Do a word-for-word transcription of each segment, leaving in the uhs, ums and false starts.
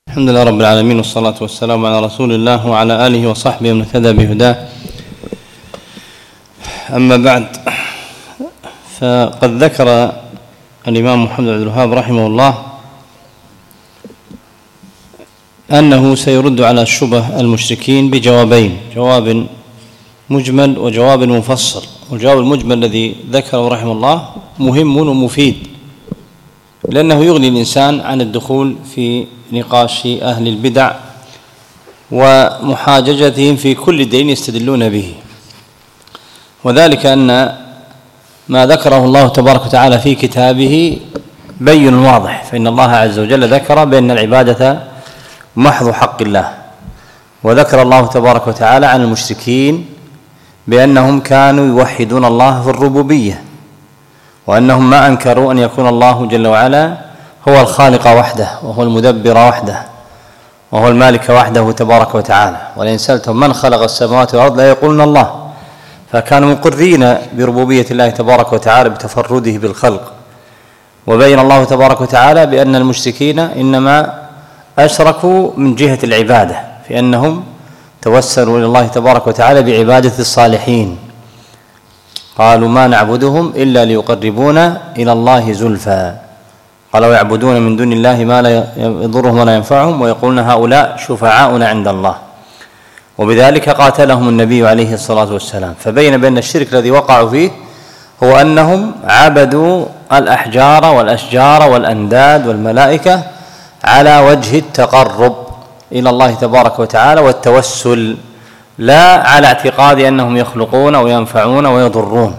الحمد لله رب العالمين، والصلاة والسلام على رسول الله وعلى آله وصحبه ومن اهتدى بهداه. أما بعد، فقد ذكر الإمام محمد بن عبد الوهاب رحمه الله أنه سيرد على شبه المشركين بجوابين: جواب مجمل وجواب مفصل. والجواب المجمل الذي ذكره رحمه الله مهم ومفيد، لأنه يغني الإنسان عن الدخول في نقاش أهل البدع ومحاججتهم في كل دين يستدلون به، وذلك أن ما ذكره الله تبارك وتعالى في كتابه بين واضح. فإن الله عز وجل ذكر بأن العبادة محض حق الله، وذكر الله تبارك وتعالى عن المشركين بأنهم كانوا يوحدون الله في الربوبية، وأنهم ما أنكروا أن يكون الله جل وعلا هو الخالق وحده، وهو المدبر وحده، وهو المالك وحده تبارك وتعالى. ولئن سألتهم من خلق السماوات والأرض لا يقولون الله. فكانوا مقرين بربوبية الله تبارك وتعالى بتفرده بالخلق. وبين الله تبارك وتعالى بأن المشركين إنما أشركوا من جهة العبادة، في أنهم توسلوا إلى الله تبارك وتعالى بعبادة الصالحين. قالوا ما نعبدهم إلا ليقربونا إلى الله زلفى. قالوا يعبدون من دون الله ما لا يضرهم ولا ينفعهم، ويقولون هؤلاء شفعاؤنا عند الله. وبذلك قاتلهم النبي عليه الصلاة والسلام، فبين بأن الشرك الذي وقعوا فيه هو أنهم عبدوا الأحجار والأشجار والأنداد والملائكة على وجه التقرب إلى الله تبارك وتعالى والتوسل، لا على اعتقاد أنهم يخلقون وينفعون ويضرون.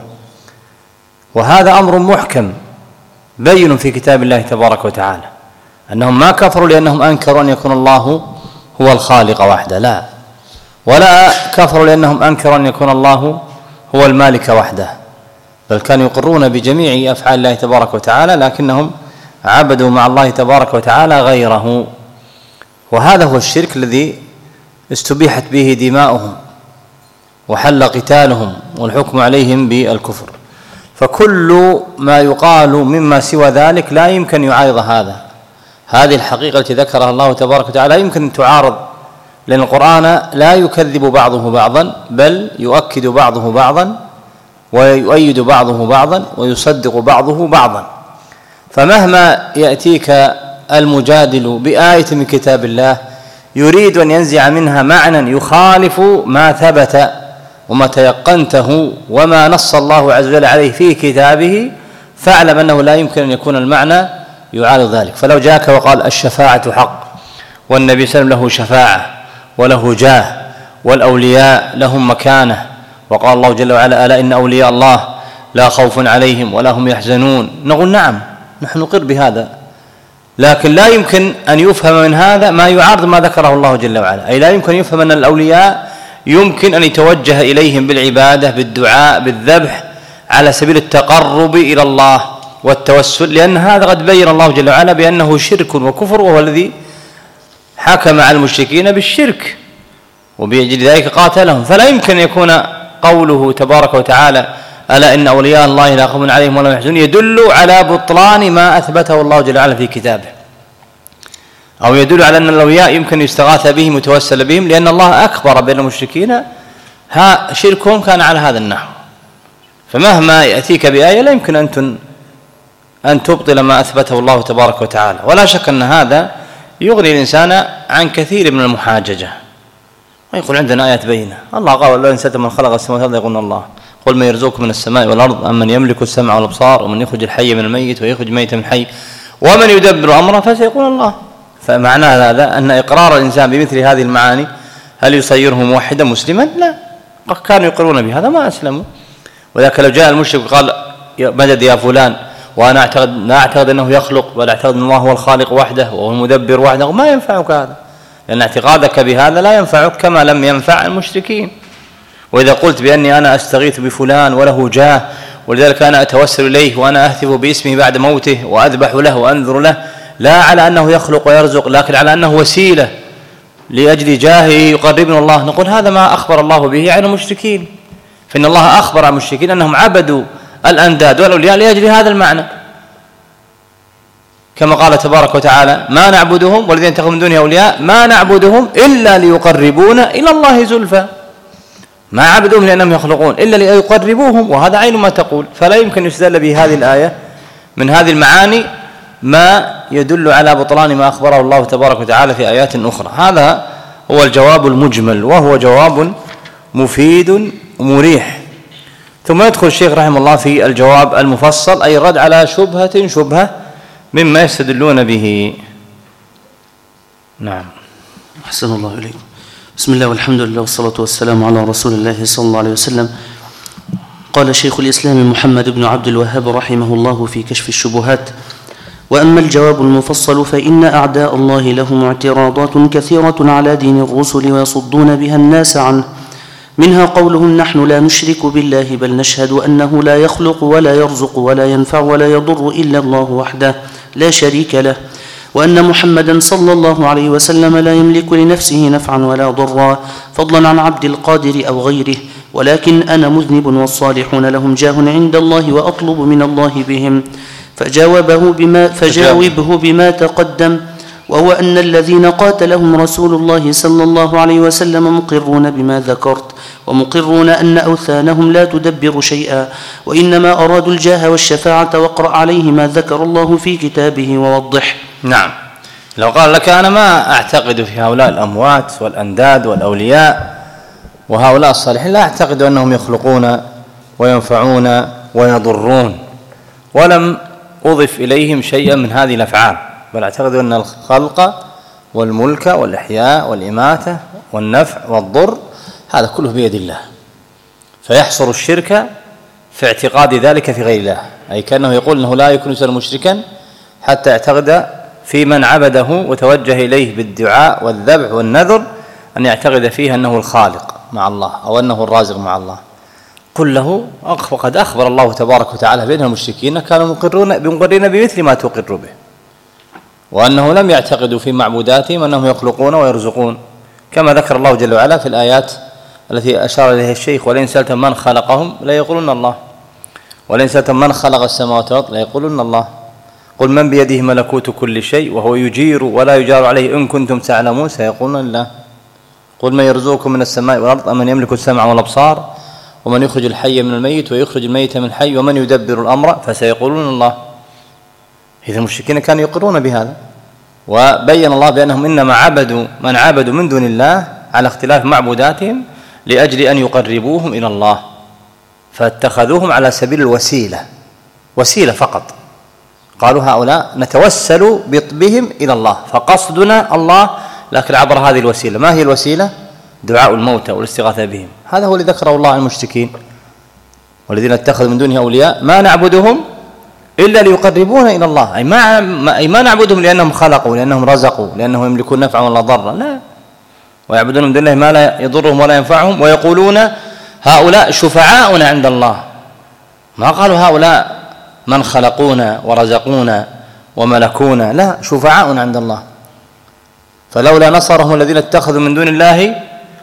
وهذا أمر محكم بين في كتاب الله تبارك وتعالى، أنهم ما كفروا لأنهم أنكروا أن يكون الله هو الخالق وحده، لا، ولا كفروا لأنهم أنكروا أن يكون الله هو المالك وحده، بل كانوا يقرون بجميع أفعال الله تبارك وتعالى، لكنهم عبدوا مع الله تبارك وتعالى غيره. وهذا هو الشرك الذي استبيحت به دماؤهم وحل قتالهم والحكم عليهم بالكفر. فكل ما يقال مما سوى ذلك لا يمكن يعارض هذا. هذه الحقيقة التي ذكرها الله تبارك وتعالى لا يمكن أن تعارض، لأن القرآن لا يكذب بعضه بعضا، بل يؤكد بعضه بعضا ويؤيد بعضه بعضا ويصدق بعضه بعضا. فمهما يأتيك المجادل بآية من كتاب الله يريد أن ينزع منها معنى يخالف ما ثبت وما تيقنته وما نص الله عز وجل عليه في كتابه، فاعلم أنه لا يمكن أن يكون المعنى يعارض ذلك. فلو جاءك وقال الشفاعة حق، والنبي صلى الله عليه وسلم له شفاعة وله جاه والأولياء لهم مكانة، وقال الله جل وعلا ألا إن أولياء الله لا خوف عليهم ولا هم يحزنون، نقول نعم، نحن نقر بهذا، لكن لا يمكن أن يفهم من هذا ما يعارض ما ذكره الله جل وعلا. أي لا يمكن يفهم أن الأولياء يمكن أن يتوجه إليهم بالعبادة بالدعاء بالذبح على سبيل التقرب إلى الله والتوسل، لأن هذا قد بين الله جل وعلا بأنه شرك وكفر، وهو الذي حكم على المشركين بالشرك وبأجل ذلك قاتلهم. فلا يمكن أن يكون قوله تبارك وتعالى ألا إن أولياء الله لا خوف عليهم ولا هم يحزنون يدل على بطلان ما أثبته الله جل وعلا في كتابه، أو يدل على أن الأولياء يمكن يستغاث بهم ويتوسل بهم، لأن الله أخبر بأن المشركين ها شركهم كان على هذا النحو. فمهما يأتيك بآية لا يمكن أن أن تبطل ما أثبته الله تبارك وتعالى. ولا شك أن هذا يغني الإنسان عن كثير من المحاججة، ويقول عندنا آيات بينة. الله قال لئن سألتم من خلق السماوات والأرض يقولون الله، قل من يرزقكم من السماء والأرض أم من يملك السمع والأبصار ومن يخرج الحي من الميت ويخرج الميت من الحي ومن يدبر أمره فسيقول الله. فمعنى هذا أن إقرار الإنسان بمثل هذه المعاني هل يصيره موحدا مسلما؟ لا، كانوا يقرون بهذا ما أسلموا. وذلك لو جاء المشرك وقال مدد يا فلان وأنا أعتقد لا أعتقد أنه يخلق، بل أعتقد أن الله هو الخالق وحده وهو المدبر وحده، ما ينفعك هذا، لأن اعتقادك بهذا لا ينفعك كما لم ينفع المشركين. وإذا قلت بأني أنا أستغيث بفلان وله جاه ولذلك أنا أتوسل إليه وأنا أهتف باسمه بعد موته وأذبح له وأنذر له، لا على أنه يخلق ويرزق، لكن على أنه وسيلة لأجل جاهه يقربنا الله، نقول هذا ما أخبر الله به عن المشركين. فإن الله أخبر عن المشركين أنهم عبدوا الأنداد والأولياء لأجل هذا المعنى. كما قال تبارك وتعالى ما نعبدهم والذين اتخذوا من دونه أولياء ما نعبدهم إلا ليقربونا إلى الله زلفى، ما عبدوهم لأنهم يخلقون إلا ليقربوهم، وهذا عين ما تقول. فلا يمكن يستدل بهذه الآية من هذه المعاني ما يدل على بطلان ما أخبره الله تبارك وتعالى في آيات أخرى. هذا هو الجواب المجمل، وهو جواب مفيد ومريح. ثم يدخل الشيخ رحمه الله في الجواب المفصل، أي الرد على شبهة شبهة مما يستدلون به. نعم. أحسن الله إليكم. بسم الله والحمد لله والصلاة والسلام على رسول الله صلى الله عليه وسلم. قال شيخ الإسلام محمد بن عبد الوهاب رحمه الله في كشف الشبهات: وأما الجواب المفصل فإن أعداء الله لهم اعتراضات كثيرة على دين الرسل ويصدون بها الناس عنه، منها قولهم نحن لا نشرك بالله بل نشهد أنه لا يخلق ولا يرزق ولا ينفع ولا يضر إلا الله وحده لا شريك له، وأن محمدا صلى الله عليه وسلم لا يملك لنفسه نفعا ولا ضرا فضلا عن عبد القادر أو غيره، ولكن أنا مذنب والصالحون لهم جاه عند الله وأطلب من الله بهم. فجاوبه بما, فجاوبه بما تقدم، وهو أن الذين قاتلهم رسول الله صلى الله عليه وسلم مقرون بما ذكرت، ومقرون أن أوثانهم لا تدبر شيئا، وإنما أرادوا الجاه والشفاعة، واقرأ عليه ما ذكر الله في كتابه ووضح. نعم. لو قال لك أنا ما أعتقد في هؤلاء الأموات والأنداد والأولياء وهؤلاء الصالحين، لا أعتقد أنهم يخلقون وينفعون ويضرون، ولم أضف إليهم شيئا من هذه الأفعال، بل أعتقد أن الخلق والملك والإحياء والإماتة والنفع والضر هذا كله بيد الله، فيحصر الشرك في اعتقاد ذلك في غير الله، أي كأنه يقول أنه لا يكون إنسان مشركا حتى يعتقد في من عبده وتوجه إليه بالدعاء والذبح والنذر أن يعتقد فيه أنه الخالق مع الله أو أنه الرازق مع الله. قل له وقد أخبر الله تبارك وتعالى بأن المشركين كانوا مقرون بمقرين بمثل ما تقر به، وأنه لم يعتقدوا في معبوداتهم أنهم يخلقون ويرزقون، كما ذكر الله جل وعلا في الآيات التي أشار إليها الشيخ: ولئن سألتم من خلقهم لا يقولون الله، ولئن سألتم من خلق السماوات والأرض لا يقولون الله، قل من بيده ملكوت كل شيء وهو يجير ولا يجار عليه إن كنتم تعلمون سيقولون الله، قل من يرزقكم من السماء والأرض أمن يملك السمع والأبصار ومن يخرج الحي من الميت ويخرج الميت من الحي ومن يدبر الأمر فسيقولون الله. إذا المشركين كانوا يقرون بهذا، وبين الله بأنهم إنما عبدوا من عبدوا من دون الله على اختلاف معبوداتهم لأجل أن يقربوهم إلى الله، فاتخذوهم على سبيل الوسيلة، وسيلة فقط. قالوا هؤلاء نتوسل بهم إلى الله، فقصدنا الله لكن عبر هذه الوسيلة. ما هي الوسيلة؟ دعاء الموتى والاستغاثة بهم. هذا هو اللي ذكره الله عن المشركين: والذين اتخذوا من دونه أولياء ما نعبدهم إلا ليقربونا إلى الله، أي ما, أي ما نعبدهم لأنهم خلقوا، لأنهم رزقوا، لأنهم يملكون نفعا ولا ضرا، لا، ويعبدون من دون الله ما لا يضرهم ولا ينفعهم، ويقولون هؤلاء شفعاؤنا عند الله. ما قالوا هؤلاء من خلقونا ورزقونا وملكونا، لا، شفعاؤنا عند الله. فلولا نصرهم الذين اتخذوا من دون الله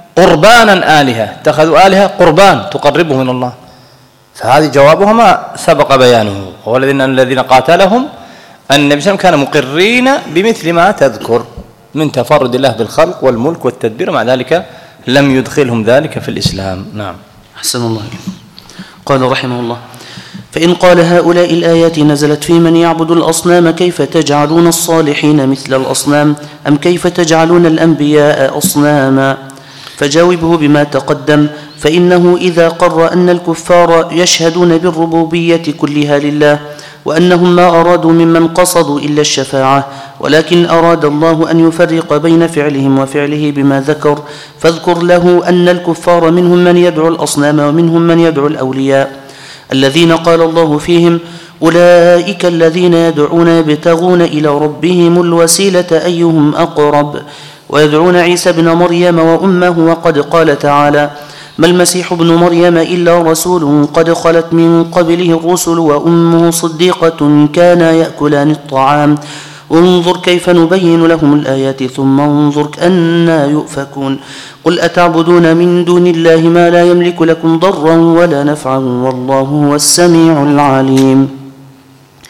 قربانا آلهة، اتخذوا آلهة قربان تقربهم من الله. فهذه جوابها ما سبق بيانه، هو الذين الذين قاتلهم أن النبي صلى الله عليه وسلم كان مقرين بمثل ما تذكر من تفرد الله بالخلق والملك والتدبير، مع ذلك لم يدخلهم ذلك في الإسلام. نعم. أحسن الله إليكم. قال رحمه الله: فإن قال هؤلاء الآيات نزلت في من يعبد الأصنام كيف تجعلون الصالحين مثل الأصنام، أم كيف تجعلون الأنبياء أصناما؟ فجاوبه بما تقدم، فإنه إذا قر أن الكفار يشهدون بالربوبية كلها لله، وأنهم ما أرادوا ممن قصدوا إلا الشفاعة، ولكن أراد الله أن يفرق بين فعلهم وفعله بما ذكر، فاذكر له أن الكفار منهم من يدعو الأصنام ومنهم من يدعو الأولياء، الذين قال الله فيهم: أولئك الذين يدعون يبتغون إلى ربهم الوسيلة أيهم أقرب، ويدعون عيسى بن مريم وأمه، وقد قال تعالى: ما المسيح ابن مريم إلا رسول قد خلت من قبله الرسل وأمه صديقة كانا يأكلان الطعام، انظر كيف نبين لهم الآيات ثم انظر أنا يؤفكون. قل أتعبدون من دون الله ما لا يملك لكم ضرا ولا نفعا والله هو السميع العليم.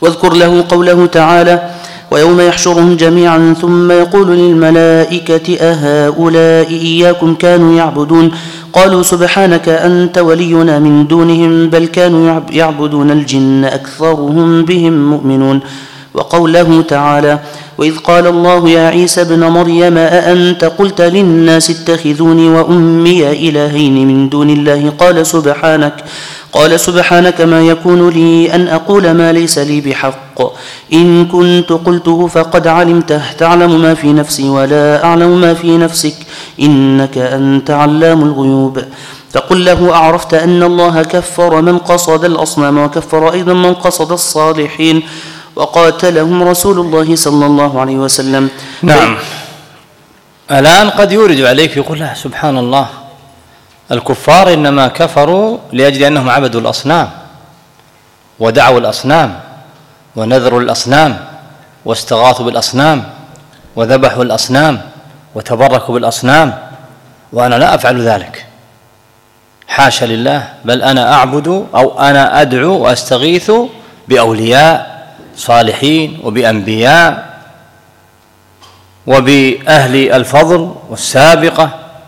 واذكر له قوله تعالى: ويوم يحشرهم جميعا ثم يقول للملائكة أهؤلاء إياكم كانوا يعبدون قالوا سبحانك أنت ولينا من دونهم بل كانوا يعبدون الجن أكثرهم بهم مؤمنون. وقوله تعالى: وإذ قال الله يا عيسى ابن مريم أأنت قلت للناس اتخذوني وأمي إلهين من دون الله قال سبحانك قال سبحانك ما يكون لي أن أقول ما ليس لي بحق إن كنت قلته فقد علمته تعلم ما في نفسي ولا أعلم ما في نفسك إنك أنت علام الغيوب. فقل له أعرفت أن الله كفر من قصد الأصنام وكفر أيضا من قصد الصالحين وقاتلهم رسول الله صلى الله عليه وسلم. نعم. الآن قد يورد عليك يقول لا سبحان الله، الكفار إنما كفروا لأجل أنهم عبدوا الأصنام ودعوا الأصنام ونذروا الأصنام واستغاثوا بالأصنام وذبحوا الأصنام وتبركوا بالأصنام، وأنا لا أفعل ذلك، حاشا لله، بل أنا أعبد أو أنا أدعو وأستغيث بأولياء صالحين وبأنبياء وبأهل الفضل والسابقة.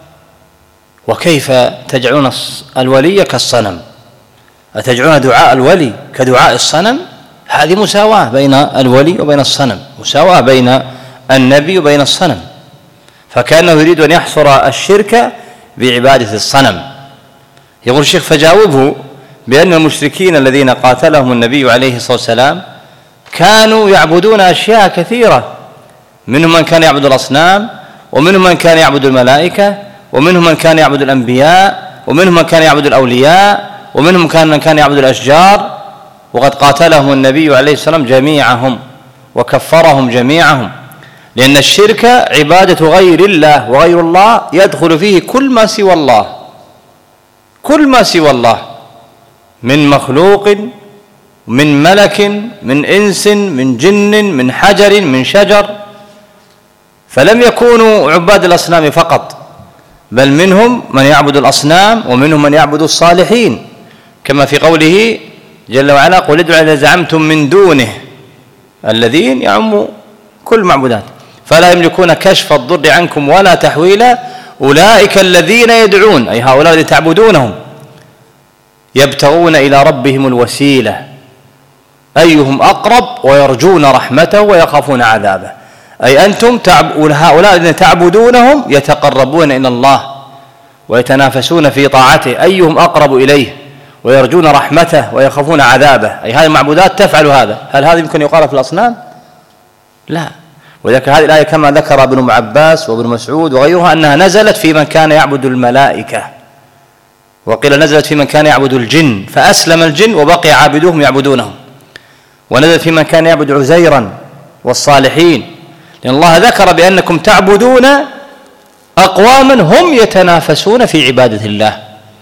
وكيف تجعلون الولي كالصنم؟ أتجعلون دعاء الولي كدعاء الصنم؟ هذه مساواة بين الولي وبين الصنم، مساواة بين النبي وبين الصنم، فكأنه يريد أن يحصر الشرك بعبادة الصنم. يقول الشيخ فجاوبه بأن المشركين الذين قاتلهم النبي عليه الصلاة والسلام كانوا يعبدون أشياء كثيرة، منهم من كان يعبد الأصنام، ومنهم من كان يعبد الملائكة، ومنهم من كان يعبد الأنبياء، ومنهم من كان يعبد الأولياء، ومنهم من كان يعبد الأشجار، وقد قاتلهم النبي عليه السلام جميعهم وكفرهم جميعهم، لأن الشرك عبادة غير الله، وغير الله يدخل فيه كل ما سوى الله، كل ما سوى الله من مخلوق، من ملك، من إنس، من جن، من حجر، من شجر. فلم يكونوا عباد الأصنام فقط، بل منهم من يعبد الأصنام ومنهم من يعبد الصالحين، كما في قوله جل وعلا: قل ادعوا الذين زعمتم من دونه، الذين يعم كل معبودات، فلا يملكون كشف الضر عنكم ولا تحويلا أولئك الذين يدعون، أي هؤلاء الذين تعبدونهم، يبتغون إلى ربهم الوسيلة أيهم أقرب ويرجون رحمته ويخافون عذابه. أي أنتم هؤلاء الذين تعبدونهم يتقربون إلى الله ويتنافسون في طاعته، أيهم أقرب إليه، ويرجون رحمته ويخافون عذابه. أي هذه المعبودات تفعل هذا. هل هذا يمكن يقال في الأصنام؟ لا. وذلك هذه الآية كما ذكر ابن عباس وابن مسعود وغيرها أنها نزلت في من كان يعبد الملائكة، وقيل نزلت في من كان يعبد الجن فأسلم الجن وبقي عابدوهم يعبدونهم، ونزلت في من كان يعبد عزيرا والصالحين، لأن الله ذكر بأنكم تعبدون أقواما هم يتنافسون في عبادة الله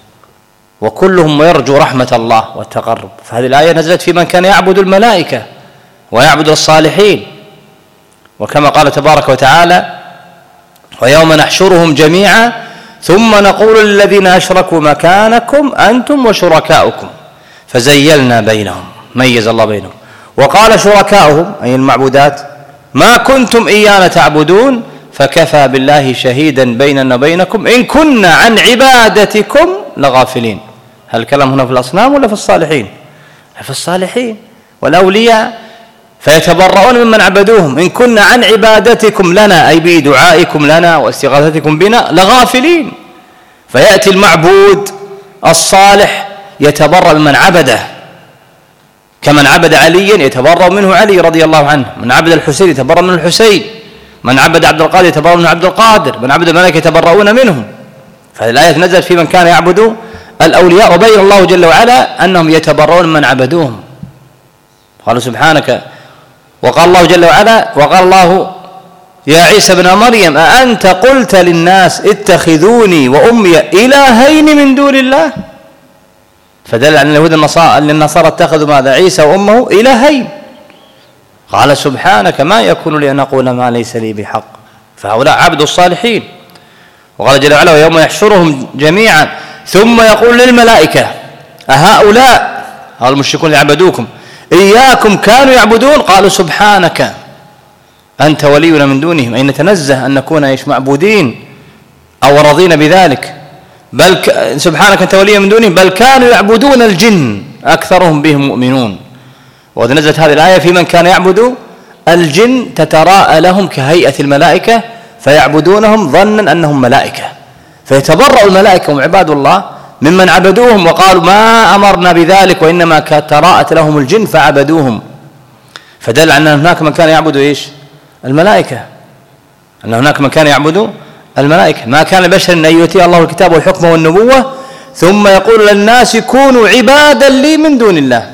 وكلهم يرجو رحمة الله والتقرب. فهذه الآية نزلت في من كان يعبد الملائكة ويعبد الصالحين، وكما قال تبارك وتعالى: ويوم نحشرهم جميعا ثم نقول للذين أشركوا مكانكم أنتم وشركاؤكم فزيلنا بينهم، ميز الله بينهم. وقال شركاؤهم أي المعبودات: ما كنتم إيانا تعبدون فكفى بالله شهيدا بيننا وبينكم إن كنا عن عبادتكم لغافلين. هل الكلام هنا في الأصنام ولا في الصالحين؟ في الصالحين والأولياء، فيتبرؤون ممن عبدوهم إن كنا عن عبادتكم لنا، أي بدعائكم لنا واستغاثتكم بنا لغافلين. فيأتي المعبود الصالح يتبرأ ممن عبده، كمن عبد عليا يتبرأ منه علي رضي الله عنه، من عبد الحسين يتبرأ من الحسين، من عبد عبد القادر يتبرأ من عبد القادر، من عبد الملائكة يتبرؤون منهم. فهذه الآية نزلت في من كان يعبد الأولياء، وبين الله جل وعلا أنهم يتبرؤون من عبدوهم. قالوا سبحانك، وقال الله جل وعلا: وقال الله يا عيسى ابن مريم أأنت قلت للناس اتخذوني وأمي إلهين من دون الله؟ فدل على اليهود النصارى أن النصارى اتخذوا ماذا؟ عيسى وأمه إلهين. قال سبحانك ما يكون لي أن أقول ما ليس لي بحق. فهؤلاء عبد الصالحين. وقال جل وعلا: ويوم يحشرهم جميعا ثم يقول للملائكة أهؤلاء، هؤلاء المشركون اللي عبدوكم، إياكم كانوا يعبدون قالوا سبحانك أنت ولينا من دونهم، أي نتنزه أن نكون إيش معبودين أو رضينا بذلك، بل ك... سبحانك أنت ولينا من دونهم بل كانوا يعبدون الجن أكثرهم بهم مؤمنون. وإذا نزلت هذه الآية في من كان يعبد الجن تتراءى لهم كهيئة الملائكة فيعبدونهم ظنا أنهم ملائكة، فيتبرأ الملائكة وعباد الله ممن عبدوهم وقالوا ما أمرنا بذلك وإنما تراءت لهم الجن فعبدوهم. فدل أن هناك من كان يعبد إيش؟ الملائكة، أن هناك من كان يعبد الملائكة. ما كان لبشر أن يؤتيه الله الكتاب والحكم والنبوة ثم يقول للناس كونوا عبادا لي من دون الله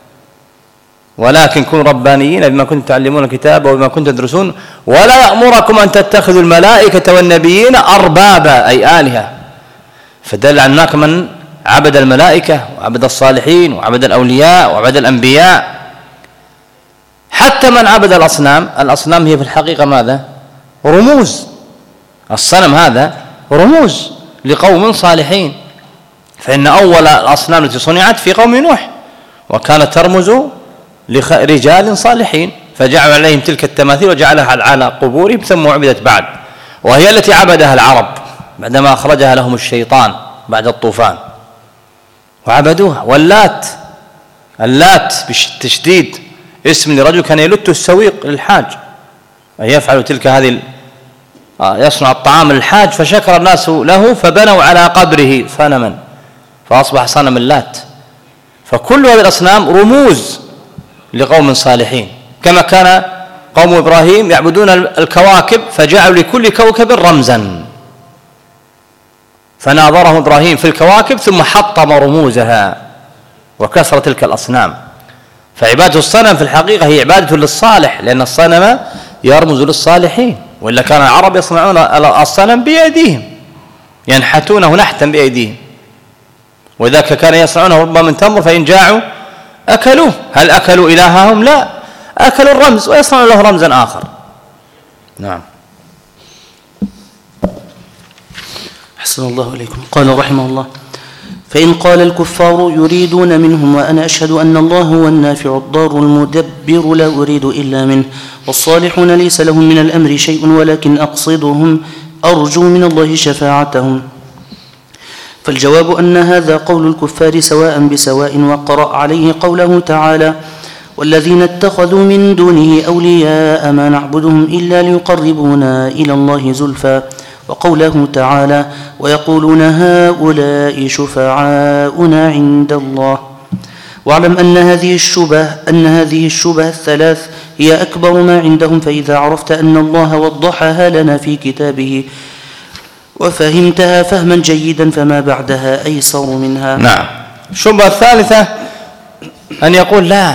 ولكن كونوا ربانيين بما كنتم تعلمون الكتاب وبما كنتم تدرسون ولا يأمركم أن تتخذوا الملائكة والنبيين أربابا أي آلهة. فدل أن هناك من عبد الملائكة وعبد الصالحين وعبد الأولياء وعبد الأنبياء، حتى من عبد الأصنام. الأصنام هي في الحقيقة ماذا؟ رموز. الصنم هذا رموز لقوم صالحين، فإن أول الأصنام التي صنعت في قوم نوح وكانت ترمز لرجال صالحين فجعلوا عليهم تلك التماثيل وجعلها على قبورهم ثم عبدت بعد، وهي التي عبدها العرب بعدما أخرجها لهم الشيطان بعد الطوفان وعبدوها. واللات، اللات بالتشديد اسم لرجل كان يلت السويق للحاج، أي يفعل تلك هذه يصنع الطعام للحاج، فشكر الناس له فبنوا على قبره صنما فأصبح صنم اللات. فكل هذه الأصنام رموز لقوم صالحين، كما كان قوم إبراهيم يعبدون الكواكب فجعلوا لكل كوكب رمزا، فناظرهم إبراهيم في الكواكب ثم حطم رموزها وكسر تلك الأصنام. فعبادة الصنم في الحقيقة هي عبادة للصالح، لأن الصنم يرمز للصالحين، وإلا كان العرب يصنعون الصنم بأيديهم ينحتونه نحتا بأيديهم، وذاك كان يصنعونه ربما من تمر فإن جاعوا أكلوه. هل أكلوا إلههم؟ لا، أكلوا الرمز ويصنعون له رمزا آخر. نعم. أحسن الله إليكم. قال رحمه الله: فإن قال الكفار يريدون منهم وأنا أشهد أن الله هو النافع الضار المدبر لا أريد إلا منه، والصالحون ليس لهم من الأمر شيء ولكن أقصدهم أرجو من الله شفاعتهم. فالجواب أن هذا قول الكفار سواء بسواء، وقرأ عليه قوله تعالى: والذين اتخذوا من دونه أولياء ما نعبدهم إلا ليقربونا إلى الله زلفى، وقوله تعالى: ويقولون هؤلاء شفعاؤنا عند الله. واعلم أن هذه الشبه أن هذه الشبه الثلاث هي أكبر ما عندهم، فإذا عرفت أن الله وضحها لنا في كتابه وفهمتها فهما جيدا فما بعدها أيسر منها. نعم. الشبهة الثالثة أن يقول لا،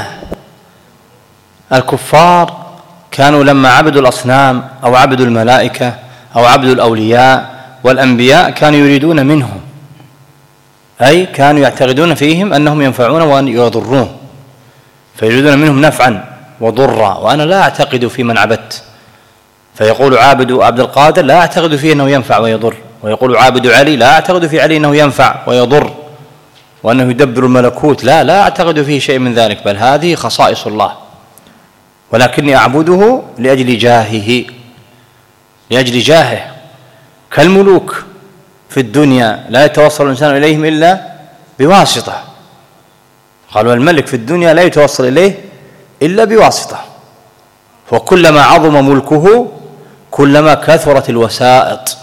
الكفار كانوا لما عبدوا الأصنام أو عبدوا الملائكة أو عبدوا الأولياء والأنبياء كانوا يريدون منهم، أي كانوا يعتقدون فيهم أنهم ينفعون وأن يضرون، فيريدون منهم نفعا وضرا، وأنا لا أعتقد في من عبدت. فيقول عابد عبد القادر لا أعتقد فيه أنه ينفع ويضر، ويقول عابد علي لا أعتقد في علي أنه ينفع ويضر وأنه يدبر الملكوت، لا لا أعتقد فيه شيء من ذلك، بل هذه خصائص الله، ولكني أعبده لأجل جاهه، لأجل جاهه. كالملوك في الدنيا لا يتوصل الإنسان إليهم إلا بواسطة، قالوا الملك في الدنيا لا يتوصل إليه إلا بواسطة، وكلما عظم ملكه كلما كثرت الوسائط،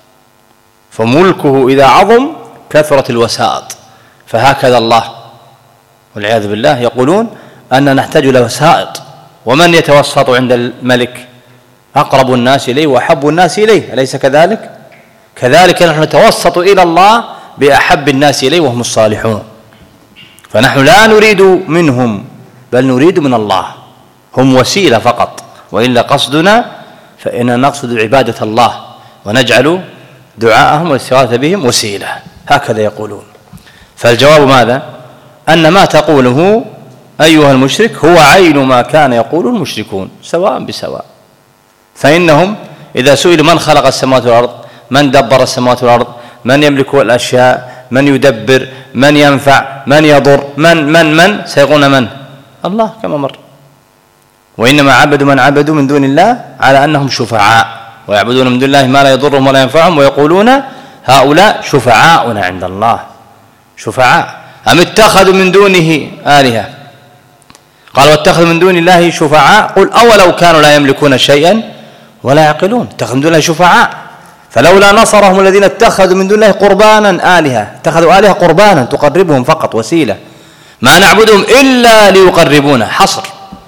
فملكه إذا عظم كثرت الوسائط. فهكذا الله والعياذ بالله يقولون أننا نحتاج إلى وسائط، ومن يتوسط عند الملك؟ أقرب الناس إليه وأحب الناس إليه، أليس كذلك؟ كذلك نحن نتوسط إلى الله بأحب الناس إليه وهم الصالحون، فنحن لا نريد منهم بل نريد من الله، هم وسيلة فقط، وإلا قصدنا فإننا نقصد عبادة الله ونجعل دعاءهم والاستغاثة بهم وسيلة، هكذا يقولون. فالجواب ماذا؟ أن ما تقوله أيها المشرك هو عين ما كان يقول المشركون سواء بسواء. فإنهم إذا سئلوا من خلق السماوات والأرض، من دبر السماوات والأرض، من يملك الأشياء، من يدبر، من ينفع، من يضر، من من من سيقولون من؟ الله كما مر. وإنما عبدوا من عبدوا من دون الله على أنهم شفعاء، ويعبدون من دون الله ما لا يضرهم ولا ينفعهم، ويقولون هؤلاء شفعاؤنا عند الله. شفعاء. أم اتخذوا من دونه آلهة؟ قال واتخذوا من دون الله شفعاء قل أولو كانوا لا يملكون شيئا ولا يعقلون. اتخذوا من دون الله شفعاء فلولا نصرهم الذين اتخذوا من دون الله قربانا آلهة، اتخذوا آلهة قربانا تقربهم فقط وسيلة، ما نعبدهم إلا ليقربونا. حصر،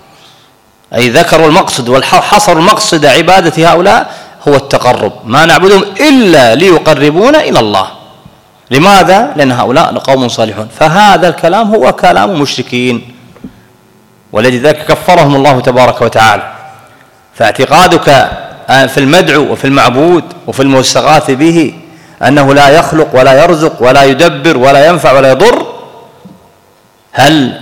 أي ذكروا المقصد والحصر المقصد عبادة هؤلاء هو التقرب، ما نعبدهم إلا ليقربونا إلى الله. لماذا؟ لأن هؤلاء قوم صالحون. فهذا الكلام هو كلام مشركين، ولذلك كفرهم الله تبارك وتعالى. فاعتقادك في المدعو وفي المعبود وفي المستغاث به أنه لا يخلق ولا يرزق ولا يدبر ولا ينفع ولا يضر، هل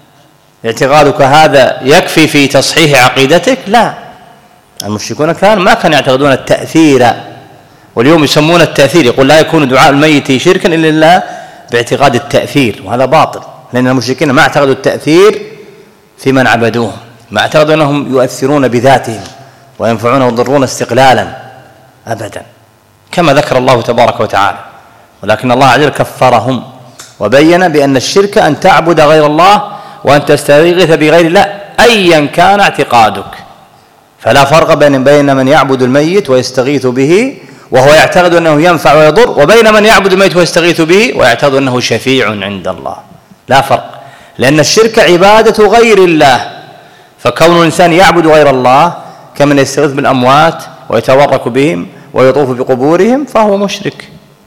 اعتقادك هذا يكفي في تصحيح عقيدتك؟ لا. المشركون كانوا ما كانوا يعتقدون التأثير، واليوم يسمون التأثير، يقول لا يكون دعاء الميت شركا إلا باعتقاد التأثير، وهذا باطل، لأن المشركين ما اعتقدوا التأثير في من عبدوهم، ما اعتقدوا أنهم يؤثرون بذاتهم وينفعون ويضرون استقلالا أبدا، كما ذكر الله تبارك وتعالى. ولكن الله عز وجل كفرهم وبين بأن الشرك أن تعبد غير الله وأن تستغيث بغير الله أيا كان اعتقادك. فلا فرق بين بين من يعبد الميت ويستغيث به وهو يعتقد أنه ينفع ويضر، وبين من يعبد الميت ويستغيث به ويعتقد أنه شفيع عند الله. لا فرق، لأن الشرك عبادة غير الله. فكون الإنسان يعبد غير الله كمن يستغيث بالأموات ويتورك بهم ويطوف بقبورهم فهو مشرك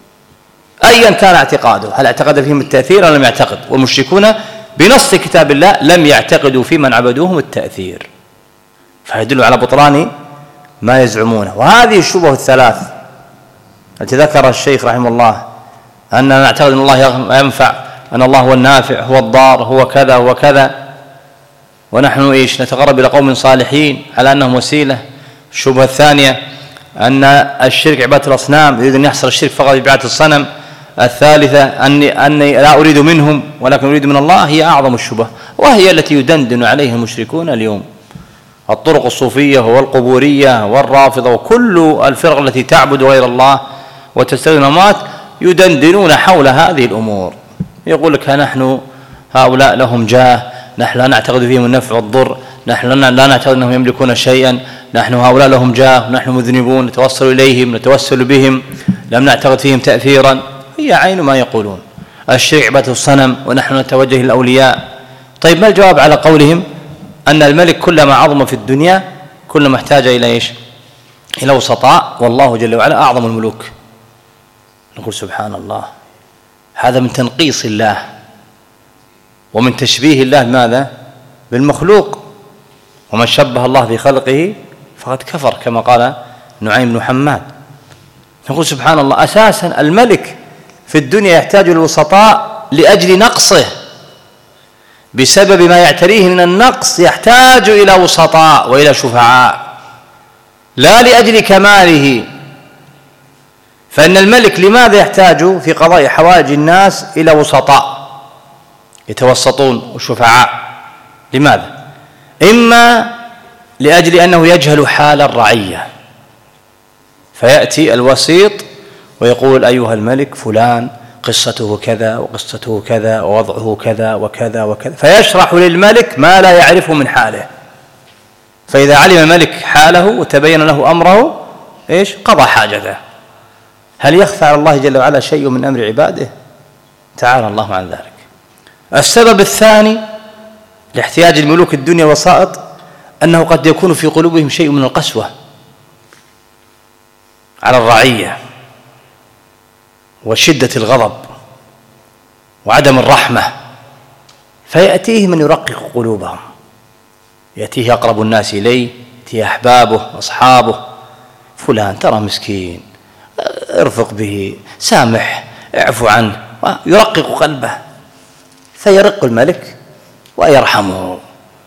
أيا كان اعتقاده، هل اعتقد فيهم التأثير أو لم يعتقد. والمشركون بنص كتاب الله لم يعتقدوا في من عبدوهم التأثير، فيدل على بطلان ما يزعمونه. وهذه الشبه الثلاث التي ذكر الشيخ رحمه الله، أننا نعتقد أن الله ينفع، أن الله هو النافع، هو الضار، هو كذا هو كذا، ونحن إيش نتقرب إلى قوم صالحين على أنهم وسيلة. الشبهة الثانية أن الشرك عبادة الأصنام، يريد أن يحصل الشرك فقط بعبادة الصنم. الثالثة أني, أني لا أريد منهم ولكن أريد من الله، هي أعظم الشبهة، وهي التي يدندن عليها المشركون اليوم. الطرق الصوفية والقبورية والرافضة وكل الفرق التي تعبد غير الله وتستغيث بالأموات يدندنون حول هذه الأمور. يقول لك نحن هؤلاء لهم جاه، نحن لا نعتقد فيهم النفع والضر، نحن لا نعتقد أنهم يملكون شيئا، نحن هؤلاء لهم جاه، نحن مذنبون، نتوصل إليهم، نتوسل بهم، لم نعتقد فيهم تأثيرا. هي عين ما يقولون. الشرك عبادة الصنم ونحن نتوجه للأولياء. طيب ما الجواب على قولهم أن الملك كلما عظم في الدنيا كلما احتاج إلى إيش؟ إلى وسطاء، والله جل وعلا أعظم الملوك. نقول سبحان الله، هذا من تنقيص الله ومن تشبيه الله بماذا؟ بالمخلوق. ومن شبه الله في خلقه فقد كفر، كما قال نعيم بن حماد. نقول سبحان الله، أساسا الملك في الدنيا يحتاج الوسطاء لأجل نقصه، بسبب ما يعتريه من النقص يحتاج إلى وسطاء وإلى شفعاء، لا لأجل كماله. فإن الملك لماذا يحتاج في قضاء حوائج الناس إلى وسطاء يتوسطون وشفعاء؟ لماذا؟ إما لأجل أنه يجهل حال الرعية، فيأتي الوسيط ويقول أيها الملك فلان قصته كذا وقصته كذا ووضعه كذا وكذا وكذا، فيشرح للملك ما لا يعرفه من حاله. فإذا علم الملك حاله وتبين له أمره إيش؟ قضى حاجته. هل يخفى على الله جل وعلا شيء من أمر عباده؟ تعالى الله عن ذلك. السبب الثاني لاحتياج الملوك الدنيا وسائط أنه قد يكون في قلوبهم شيء من القسوة على الرعية وشدة الغضب وعدم الرحمة، فيأتيه من يرقق قلوبهم، يأتيه أقرب الناس إليه، يأتيه أحبابه أصحابه، فلان ترى مسكين، ارفق به، سامح، اعفو عنه، يرقق قلبه، فيرق الملك ويرحمه.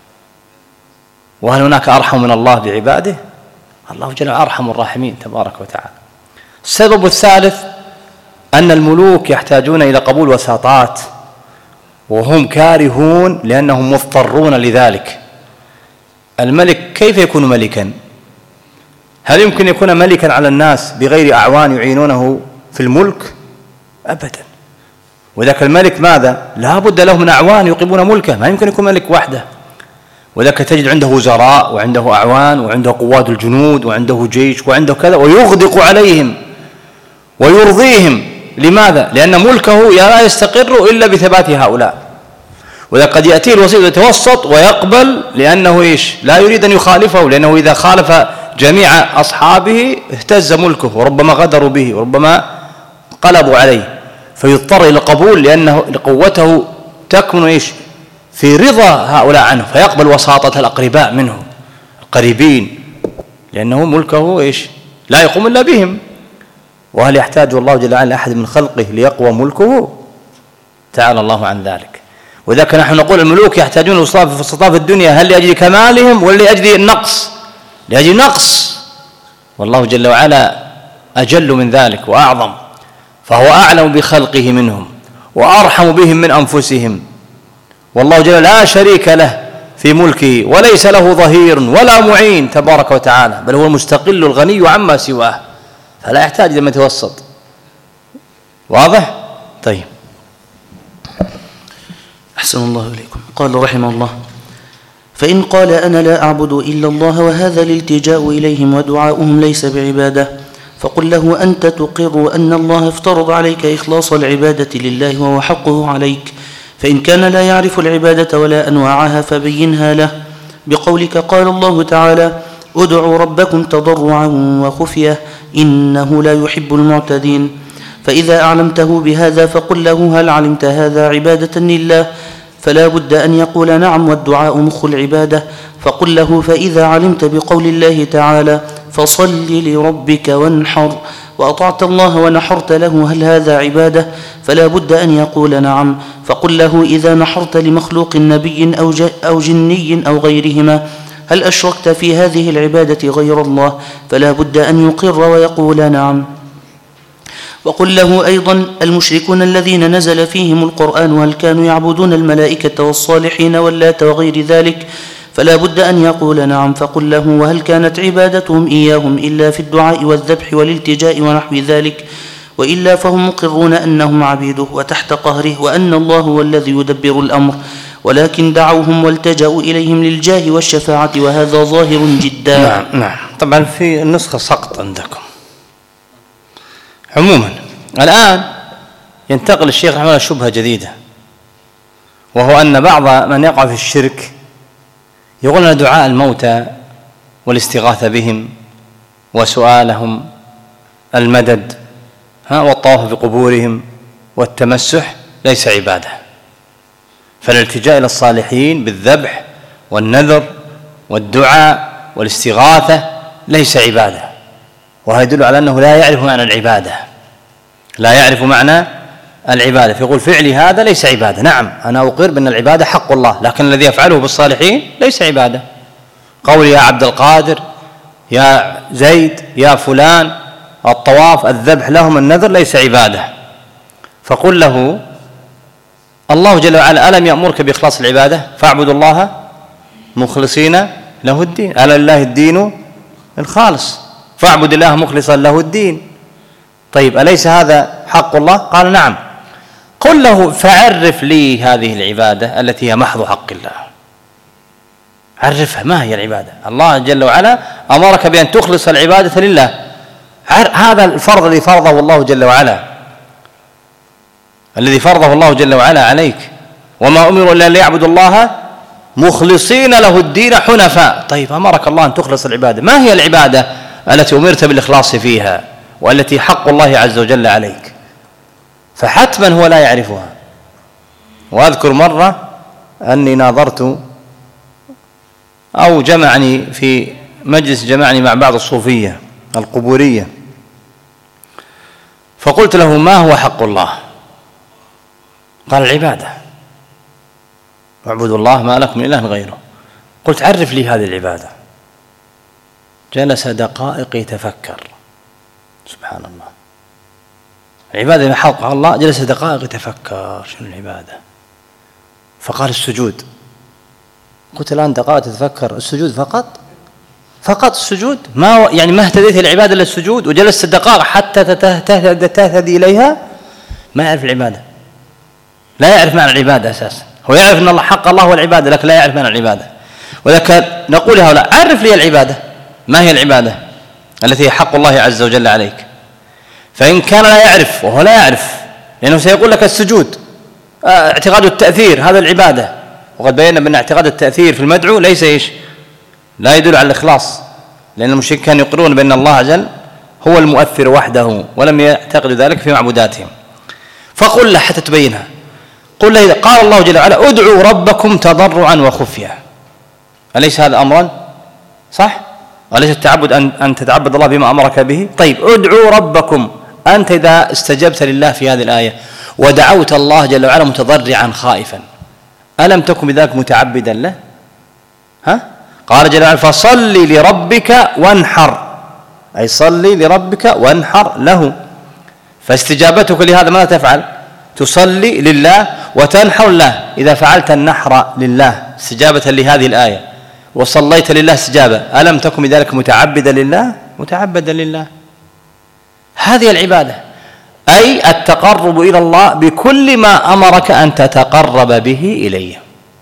وهل هناك أرحم من الله بعباده؟ الله جل وعلا أرحم الراحمين تبارك وتعالى. السبب الثالث أن الملوك يحتاجون إلى قبول وساطات وهم كارهون لأنهم مضطرون لذلك. الملك كيف يكون ملكا؟ هل يمكن يكون ملكا على الناس بغير أعوان يعينونه في الملك؟ أبدا. وذاك الملك ماذا؟ لا بد له من أعوان يقيمون ملكه، ما يمكن يكون ملك وحده. وذاك تجد عنده وزراء وعنده أعوان وعنده قواد الجنود وعنده جيش وعنده كذا، ويغدق عليهم ويرضيهم. لماذا؟ لأن ملكه لا يستقر إلا بثبات هؤلاء. وإذا قد يأتيه الوسيط يتوسط ويقبل لأنه إيش؟ لا يريد أن يخالفه، لأنه إذا خالف جميع أصحابه اهتز ملكه وربما غدروا به وربما قلبوا عليه، فيضطر إلى القبول لأنه قوته تكمن إيش؟ في رضا هؤلاء عنه، فيقبل وساطة الأقرباء منه القريبين، لأنه ملكه إيش؟ لا يقوم إلا بهم. وهل يحتاج الله جل وعلا أحد من خلقه ليقوى ملكه؟ تعالى الله عن ذلك. وذاك نحن نقول الملوك يحتاجون وسطاء في الدنيا، هل لأجل كمالهم ولا لأجل النقص؟ لأجل نقص، والله جل وعلا أجل من ذلك وأعظم، فهو أعلم بخلقه منهم وأرحم بهم من أنفسهم. والله جل لا شريك له في ملكه وليس له ظهير ولا معين تبارك وتعالى، بل هو المستقل الغني عما سواه، فلا يحتاج لمن يتوسط. واضح؟ طيب. أحسن الله إليكم. قال رحمه الله: فإن قال أنا لا أعبد إلا الله وهذا الالتجاء إليهم ودعاؤهم ليس بعبادة، فقل له أنت تقر أن الله افترض عليك إخلاص العبادة لله وهو حقه عليك، فإن كان لا يعرف العبادة ولا أنواعها فبينها له بقولك قال الله تعالى: ادعوا ربكم تضرعا وخفية إنه لا يحب المعتدين. فإذا أعلمته بهذا فقل له هل علمت هذا عبادة لله؟ فلا بد أن يقول نعم، والدعاء مخ العبادة. فقل له فإذا علمت بقول الله تعالى فصل لربك وانحر وأطعت الله ونحرت له هل هذا عبادة؟ فلا بد أن يقول نعم. فقل له إذا نحرت لمخلوق نبي أو, أو جني أو غيرهما هل أشركت في هذه العبادة غير الله؟ فلا بد أن يقر ويقول نعم. وقل له أيضا المشركون الذين نزل فيهم القرآن هل كانوا يعبدون الملائكة والصالحين واللات وغير ذلك؟ فلا بد أن يقول نعم. فقل له وهل كانت عبادتهم إياهم إلا في الدعاء والذبح والالتجاء ونحو ذلك؟ وإلا فهم مقرون أنهم عبيده وتحت قهره وأن الله هو الذي يدبر الأمر، ولكن دعوهم والتجأوا إليهم للجاه والشفاعة، وهذا ظاهر جدا. نعم نعم. طبعا في النسخة سقط عندكم. عموما الآن ينتقل الشيخ رحمه الله شبهة جديدة، وهو أن بعض من يقع في الشرك يقول أن دعاء الموتى والاستغاثة بهم وسؤالهم المدد ها والطواف بقبورهم والتمسح ليس عبادة، فالالتجاء إلى الصالحين بالذبح والنذر والدعاء والاستغاثة ليس عبادة، وهذا يدل على أنه لا يعرف معنى العبادة، لا يعرف معنى العبادة، فيقول فعلي هذا ليس عبادة. نعم أنا أقر بأن العبادة حق الله، لكن الذي يفعله بالصالحين ليس عبادة. قولي يا عبد القادر يا زيد يا فلان الطواف الذبح لهم النذر ليس عبادة. فقل له الله جل وعلا ألم يأمرك بإخلاص العبادة؟ فاعبدوا الله مخلصين له الدين، ألا لله الدين الخالص، فاعبد الله مخلصا له الدين. طيب أليس هذا حق الله؟ قال نعم. قل له فعرف لي هذه العبادة التي هي محض حق الله، عرفها ما هي العبادة. الله جل وعلا أمرك بأن تخلص العبادة لله، هذا الفرض الذي فرضه الله جل وعلا، الذي فرضه الله جل وعلا عليك، وما أمروا إلا ليعبدوا الله مخلصين له الدين حنفاء. طيب أمرك الله أن تخلص العبادة، ما هي العبادة التي أمرت بالإخلاص فيها والتي حق الله عز وجل عليك؟ فحتما هو لا يعرفها. وأذكر مرة أني ناظرت أو جمعني في مجلس جمعني مع بعض الصوفية القبورية، فقلت له ما هو حق الله؟ قال العبادة، اعبدوا الله ما لكم من إله غيره. قلت عرف لي هذه العبادة. جلس دقائق يتفكر، سبحان الله، العبادة من حق الله. جلس دقائق يتفكر شنو العبادة، فقال السجود. قلت الآن دقائق تتفكر السجود فقط فقط السجود، ما يعني ما اهتديت العبادة إلا السجود، وجلست دقائق حتى تهتدي إليها. ما يعرف العبادة، لا يعرف معنى العبادة أساسا. هو يعرف أن الله حق الله والعبادة، لكن لا يعرف معنى العبادة. ولكن نقول لهؤلاء عرف لي العبادة، ما هي العبادة التي هي حق الله عز وجل عليك؟ فإن كان لا يعرف، وهو لا يعرف لأنه سيقول لك السجود اعتقاد التأثير هذا العبادة، وقد بينا بأن اعتقاد التأثير في المدعو ليس إيش؟ لا يدل على الإخلاص، لأن المشركين كانوا يقرون بأن الله عز وجل هو المؤثر وحده، ولم يعتقدوا ذلك في معبوداتهم. فقل له حتى تبينها، قل له إذا قال الله جل وعلا ادعوا ربكم تضرعا وخفيا، أليس هذا أمرا؟ صح؟ أليس التعبد أن أن تتعبد الله بما أمرك به؟ طيب ادعوا ربكم، أنت إذا استجبت لله في هذه الآية ودعوت الله جل وعلا متضرعا خائفا، ألم تكن بذلك متعبدا له؟ ها؟ قال جل وعلا فصل لربك وانحر، أي صلي لربك وانحر له. فاستجابتك لهذا ماذا تفعل؟ تصلي لله وتنحر له. إذا فعلت النحر لله استجابة لهذه الآية وصليت لله استجابة، ألم تكن بذلك متعبدا لله؟ متعبدا لله. هذه العبادة، أي التقرب إلى الله بكل ما أمرك أن تتقرب به إليه.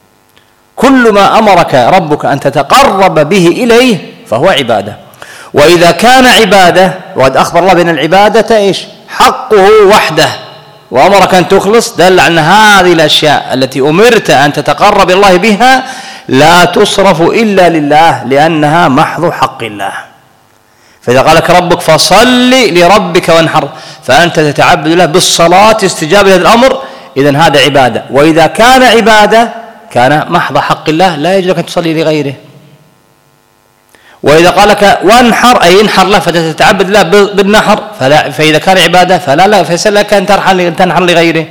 كل ما أمرك ربك أن تتقرب به إليه فهو عبادة. وإذا كان عبادة، وقد أخبر الله بأن العبادة إيش؟ حقه وحده، وأمرك أن تخلص، دل على أن هذه الأشياء التي أمرت أن تتقرب الله بها لا تصرف إلا لله، لأنها محض حق الله. فإذا قال لك ربك فصل لربك وانحر، فأنت تتعبد له بالصلاة استجابة لهذا الأمر، إذن هذا عبادة. وإذا كان عبادة كان محض حق الله، لا يجوز لك أن تصلي لغيره. وإذا قال لك وانحر أي انحر له فتتعبد له بالنحر، فلا، فإذا كان عبادة فلا لا فيس لك أن تنحر لغيره.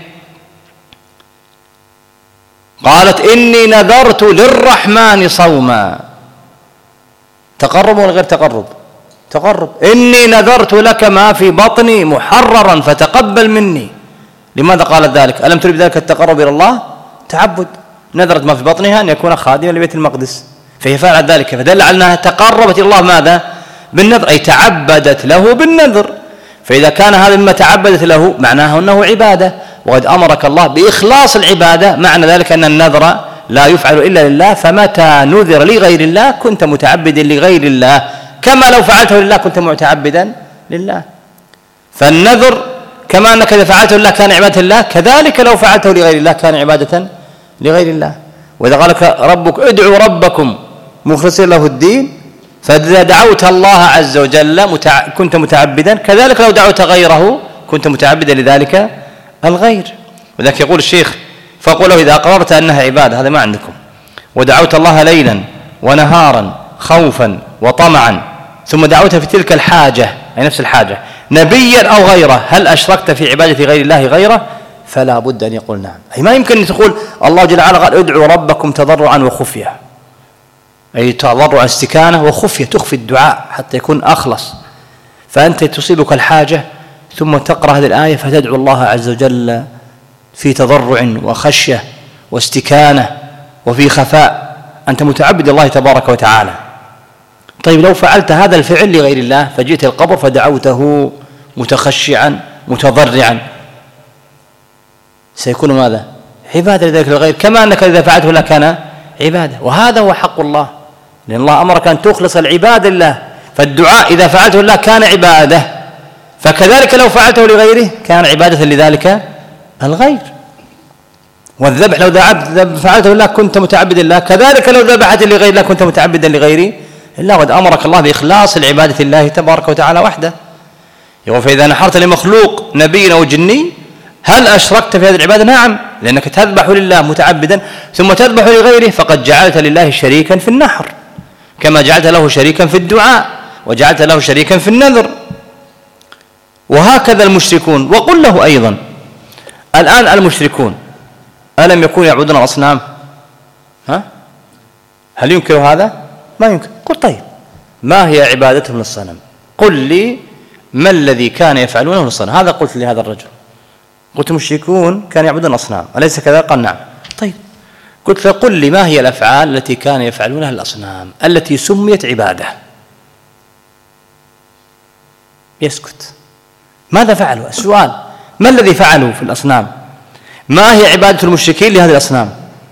قالت إني نذرت للرحمن صوما، تقرب ولا غير تقرب؟ تقرب. إني نذرت لك ما في بطني محررا فتقبل مني. لماذا قالت ذلك؟ ألم تريد ذلك التقرب إلى الله؟ تعبد. نذرت ما في بطنها أن يكون خادما لبيت المقدس، فهي فعلت ذلك، فدل على أنها تقربت إلى الله ماذا؟ بالنذر، أي تعبدت له بالنذر. فإذا كان هذا مما تعبدت له معناه أنه عبادة، وقد أمرك الله بإخلاص العبادة، معنى ذلك أن النذر لا يفعل إلا لله، فمتى نذر لغير الله كنت متعبدا لغير الله، كما لو فعلته لله كنت متعبدا لله. فالنذر كما أنك إذا فعلته لله كان عبادة لله، كذلك لو فعلته لغير الله كان عبادة لغير الله. وإذا قال لك ربك ادعوا ربكم مخلصين له الدين، فإذا دعوت الله عز وجل متع... كنت متعبدا، كذلك لو دعوت غيره كنت متعبدا لذلك الغير. وذلك يقول الشيخ فقل له إذا أقررت أنها عبادة، هذا ما عندكم، ودعوت الله ليلا ونهارا خوفا وطمعا، ثم دعوت في تلك الحاجة أي نفس الحاجة نبيا أو غيره، هل أشركت في عبادة غير الله غيره؟ فلا بد أن يقول نعم. أي ما يمكن أن تقول الله جل وعلا قال ادعوا ربكم تضرعا وخفية، أي تضرعا استكانة وخفية، تخفي الدعاء حتى يكون أخلص. فأنت تصيبك الحاجة ثم تقرأ هذه الآية فتدعو الله عز وجل في تضرع وخشية واستكانة وفي خفاء، أنت متعبد الله تبارك وتعالى. طيب لو فعلت هذا الفعل لغير الله، فجئت القبر فدعوته متخشعا متضرعا، سيكون ماذا؟ عبادة لذلك الغير، كما أنك إذا فعلته لا كان عبادة. وهذا هو حق الله، لأن الله أمرك أن تخلص العبادة لله، فالدعاء إذا فعلته لله كان عبادة، فكذلك لو فعلته لغيره كان عبادة لذلك الغير. والذبح لو فعلته لله كنت متعبدا لله، كذلك لو ذبحت لغير الله كنت متعبدا لغيره إلا قد أمرك الله بإخلاص العبادة لله تبارك وتعالى وحده. يقول فإذا نحرت لمخلوق نبي أو جني هل أشركت في هذه العبادة؟ نعم، لأنك تذبح لله متعبدا ثم تذبح لغيره، فقد جعلت لله شريكا في النحر، كما جعلت له شريكا في الدعاء، وجعلت له شريكا في النذر. وهكذا المشركون. وقل له أيضا الآن المشركون ألم يكونوا يعبدون الأصنام؟ ها؟ هل ينكر هذا؟ ما ينكر. قل طيب ما هي عبادتهم للصنم؟ قل لي ما الذي كان يفعلونه للصنم. هذا قلت لهذا الرجل، قلت المشركون كانوا يعبدون الأصنام، أليس كذا؟ قال نعم. طيب قلت له قل لي ما هي الأفعال التي كان يفعلونها الأصنام التي سميت عبادة؟ يسكت. ماذا فعلوا؟ السؤال ما الذي فعلوا في الأصنام؟ ما هي عبادة المشركين لهذه الأصنام؟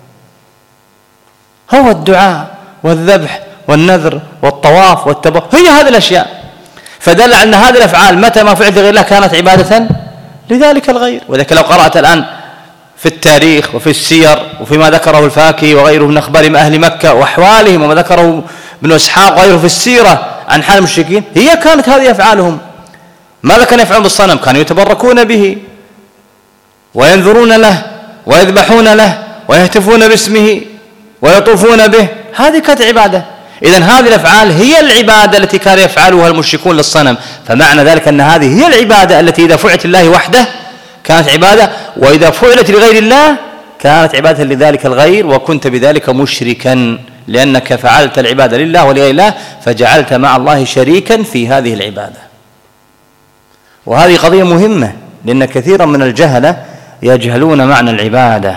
هو الدعاء والذبح والنذر والطواف والتبرك، هي هذه الأشياء. فدل على أن هذه الأفعال متى ما فعلت لغير الله كانت عبادة لذلك الغير. وذلك لو قرأت الآن في التاريخ وفي السير وفيما ذكره الفاكهي وغيره من أخبار أهل مكة وأحوالهم وما ذكره ابن إسحاق وغيره في السيرة عن حال المشركين، هي كانت هذه أفعالهم. ماذا كانوا يفعلون بالصنم؟ كانوا يتبركون به وينذرون له ويذبحون له ويهتفون باسمه ويطوفون به، هذه كانت عبادة. إذن هذه الأفعال هي العبادة التي كان يفعلها المشركون للصنم، فمعنى ذلك أن هذه هي العبادة التي إذا فعلت لله وحده كانت عبادة، وإذا فعلت لغير الله كانت عبادة لذلك الغير، وكنت بذلك مشركا لأنك فعلت العبادة لله ولغير الله فجعلت مع الله شريكا في هذه العبادة. وهذه قضية مهمة لأن كثيرا من الجهلة يجهلون معنى العبادة،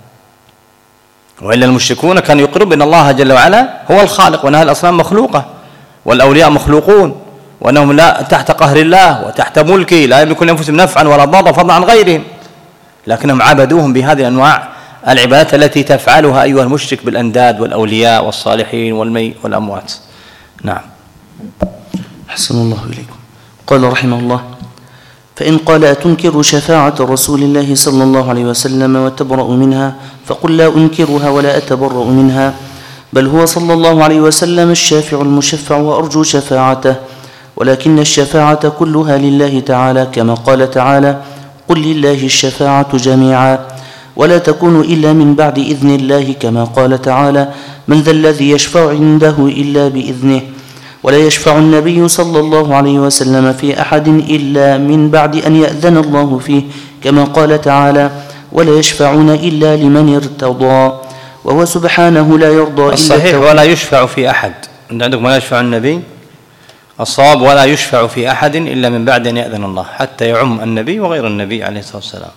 وإلا المشركون كانوا يقرون بأن الله جل وعلا هو الخالق وأن هذه الأصنام مخلوقة والأولياء مخلوقون وأنهم لا تحت قهر الله وتحت ملكه لا يملكون لأنفسهم نفعا ولا ضرا فضلا عن غيرهم، لكنهم عبدوهم بهذه الأنواع العبادات التي تفعلها أيها المشرك بالأنداد والأولياء والصالحين والمي والأموات. نعم. أحسن الله إليكم. قال رحمه الله: فإن قال أتنكر شفاعة رسول الله صلى الله عليه وسلم وتبرأ منها، فقل لا أنكرها ولا أتبرأ منها، بل هو صلى الله عليه وسلم الشافع المشفع وأرجو شفاعته، ولكن الشفاعة كلها لله تعالى، كما قال تعالى: قل لله الشفاعة جميعا، ولا تكون إلا من بعد إذن الله، كما قال تعالى: من ذا الذي يشفع عنده إلا بإذنه، ولا يشفع النبي صلى الله عليه وسلم في أحد إلا من بعد أن يأذن الله فيه، كما قال تعالى: ولا يشفعون إلا لمن ارتضى، وهو سبحانه لا يرضى إلا الصحيح ولا يشفع في أحد. عندكم ولا يشفع النبي، الصواب ولا يشفع في أحد إلا من بعد أن يأذن الله، حتى يعم النبي وغير النبي عليه الصلاة والسلام.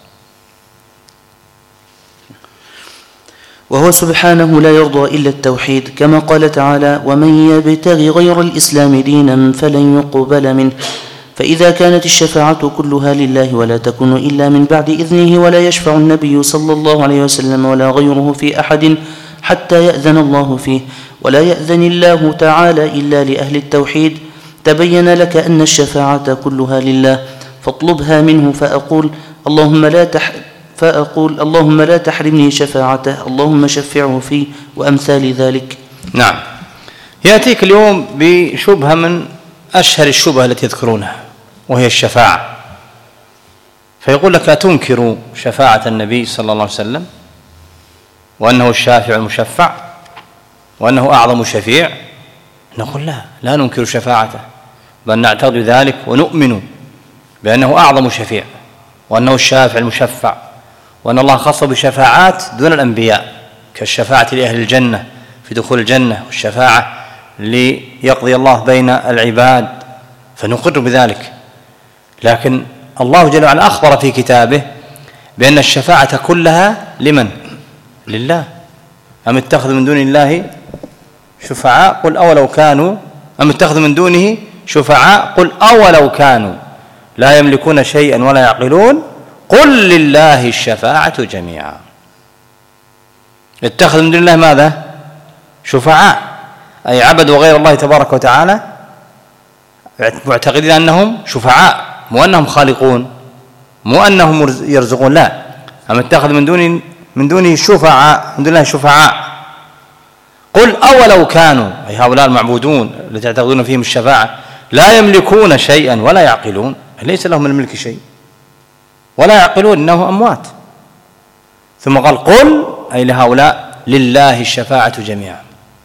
وهو سبحانه لا يرضى إلا التوحيد، كما قال تعالى: ومن يبتغي غير الإسلام دينا فلن يقبل منه. فإذا كانت الشفاعة كلها لله ولا تكون إلا من بعد إذنه، ولا يشفع النبي صلى الله عليه وسلم ولا غيره في أحد حتى يأذن الله فيه، ولا يأذن الله تعالى إلا لأهل التوحيد، تبين لك أن الشفاعة كلها لله، فاطلبها منه. فأقول اللهم لا تح فأقول اللهم لا تحرمني شفاعته، اللهم شفعه فيه، وأمثال ذلك. نعم. يأتيك اليوم بشبهة من أشهر الشبهة التي يذكرونها، وهي الشفاعة. فيقول لك: أتنكر شفاعة النبي صلى الله عليه وسلم وأنه الشافع المشفع وأنه أعظم شفيع؟ نقول لا، لا ننكر شفاعته، بل نعتقد ذلك ونؤمن بأنه أعظم شفيع وأنه الشافع المشفع، وأن الله خص بشفاعات دون الأنبياء، كالشفاعة لأهل الجنة في دخول الجنة، والشفاعة ليقضي الله بين العباد، فنقر بذلك. لكن الله جل وعلا أخبر في كتابه بأن الشفاعة كلها لمن؟ لله. أم اتخذوا من دون الله شفعاء قل أولو كانوا أم اتخذوا من دونه شفعاء قل أولو كانوا لا يملكون شيئا ولا يعقلون قل لله الشفاعة جميعا. اتخذوا من دون الله ماذا؟ شفعاء، أي عبدوا غير الله تبارك وتعالى معتقدين أنهم شفعاء، مو أنهم خالقون، مو أنهم يرزقون، لا. أم اتخذوا من دون من دونه شفعاء من دون الله شفعاء قل أولو كانوا، أي هؤلاء المعبودون الذين تعتقدون فيهم الشفاعة لا يملكون شيئا ولا يعقلون، ليس لهم من الملك شيء ولا يعقلون، إنهم أموات. ثم قال قل، أي لهؤلاء لله الشفاعة جميعا.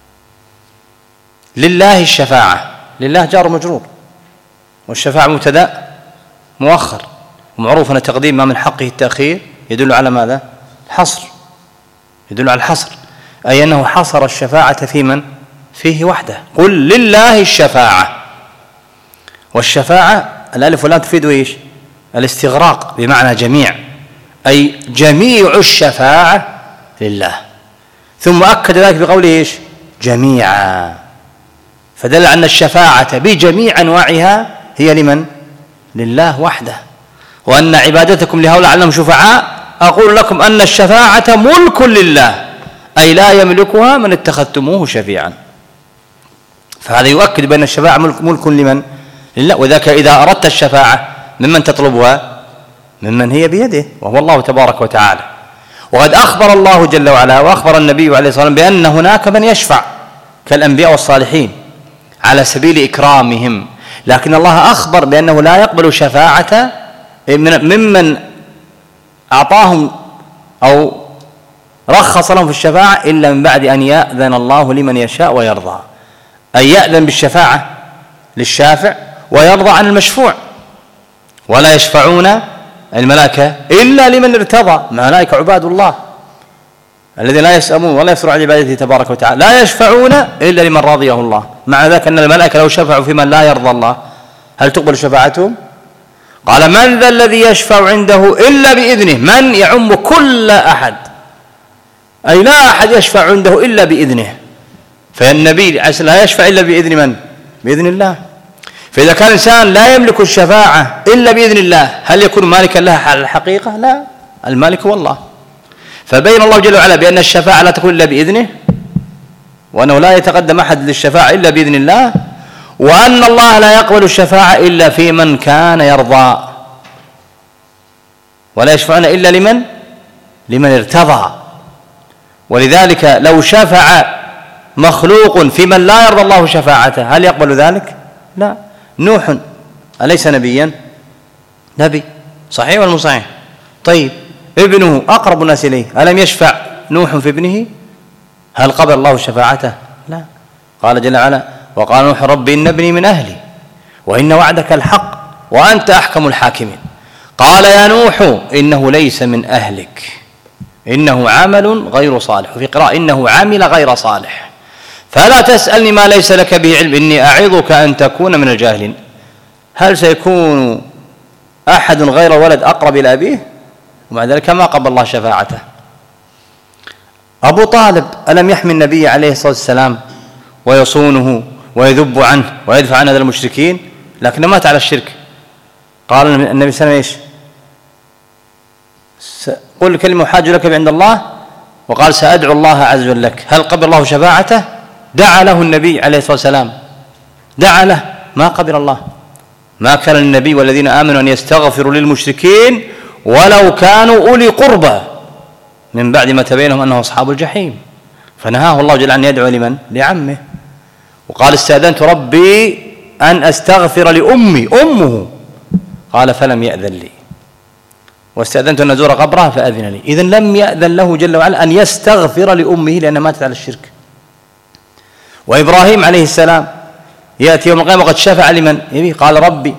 لله الشفاعة، لله جار مجرور، والشفاعة مبتدأ مؤخر، ومعروف أن تقديم ما من حقه التأخير يدل على ماذا؟ الحصر، يدل على الحصر، أي أنه حصر الشفاعة في من؟ فيه وحده. قل لله الشفاعة، والشفاعة الألف واللام تفيد إيش؟ الاستغراق بمعنى جميع، أي جميع الشفاعة لله. ثم أكد ذلك بقوله إيش؟ جميعا، فدل أن الشفاعة بجميع أنواعها هي لمن؟ لله وحده، وأن عبادتكم لهؤلاء علهم شفعاء أقول لكم أن الشفاعة ملك لله، أي لا يملكها من اتخذتموه شفيعا. فهذا يؤكد بأن الشفاعة ملك, ملك لمن؟ لله. وذاك إذا أردت الشفاعة ممن تطلبها؟ ممن هي بيده، وهو الله تبارك وتعالى. وقد أخبر الله جل وعلا وأخبر النبي عليه الصلاة والسلام بأن هناك من يشفع كالأنبياء والصالحين على سبيل إكرامهم، لكن الله أخبر بأنه لا يقبل شفاعة ممن أعطاهم أو رخص لهم في الشفاعة إلا من بعد أن يأذن الله لمن يشاء ويرضى، أي يأذن بالشفاعة للشافع ويرضى عن المشفوع. ولا يشفعون الملائكة إلا لمن ارتضى، ملائكة عباد الله الذين لا يسأمون ولا يفسرون عن عبادته تبارك وتعالى، لا يشفعون إلا لمن رضيه الله. مع ذلك أن الملائكة لو شفعوا في من لا يرضى الله هل تقبل شفاعتهم؟ قال من ذا الذي يشفع عنده إلا بإذنه، من يعم كل أحد، أي لا أحد يشفع عنده إلا بإذنه. فالنبي لا يشفع إلا بإذن من؟ بإذن الله. فإذا كان الإنسان لا يملك الشفاعة إلا بإذن الله هل يكون مالكا لها على الحقيقة؟ لا، المالك هو الله. فبين الله جل وعلا بأن الشفاعة لا تكون إلا بإذنه، وأنه لا يتقدم أحد للشفاعة إلا بإذن الله، وأن الله لا يقبل الشفاعة إلا في من كان يرضى، ولا يشفعون إلا لمن؟ لمن ارتضى. ولذلك لو شفع مخلوق في من لا يرضى الله شفاعته هل يقبل ذلك؟ لا. نوح أليس نبيا؟ نبي، صحيح ولا مو صحيح؟ طيب ابنه أقرب الناس إليه، ألم يشفع نوح في ابنه؟ هل قبل الله شفاعته؟ لا. قال جل وعلا وقال نوح رب إن ابني من أهلي وإن وعدك الحق وأنت أحكم الحاكمين. قال يا نوح إنه ليس من أهلك إنه عمل غير صالح، وفي قراءة إنه عمل غير صالح، فلا تسألني ما ليس لك به علم إني أعظك أن تكون من الجاهلين. هل سيكون أحد غير ولد أقرب إلى أبيه؟ ومع ذلك ما قبل الله شفاعته. أبو طالب ألم يحمي النبي عليه الصلاة والسلام ويصونه ويذب عنه ويدفع عن هذا المشركين، لكنه مات على الشرك. قال النبي صلى الله عليه وسلم إيش؟ قل كلمة حاج لك عند الله، وقال سأدعو الله عز وجل لك. هل قبل الله شفاعته؟ دعا له النبي عليه الصلاة والسلام، دعا له، ما قبل الله. ما كان للنبي والذين آمنوا أن يستغفروا للمشركين ولو كانوا أولي قربى من بعد ما تبين لهم أنه أصحاب الجحيم، فنهاه الله جل أن يدعو لمن؟ لعمه. وقال استأذنت ربي أن أستغفر لأمي، أمه، قال فلم يأذن لي، واستأذنت أن أزور قبرها فأذن لي. إذن لم يأذن له جل وعلا أن يستغفر لأمه لأنها ماتت على الشرك. وإبراهيم عليه السلام يأتي يوم القيامة وقد شفع لمن؟ قال ربي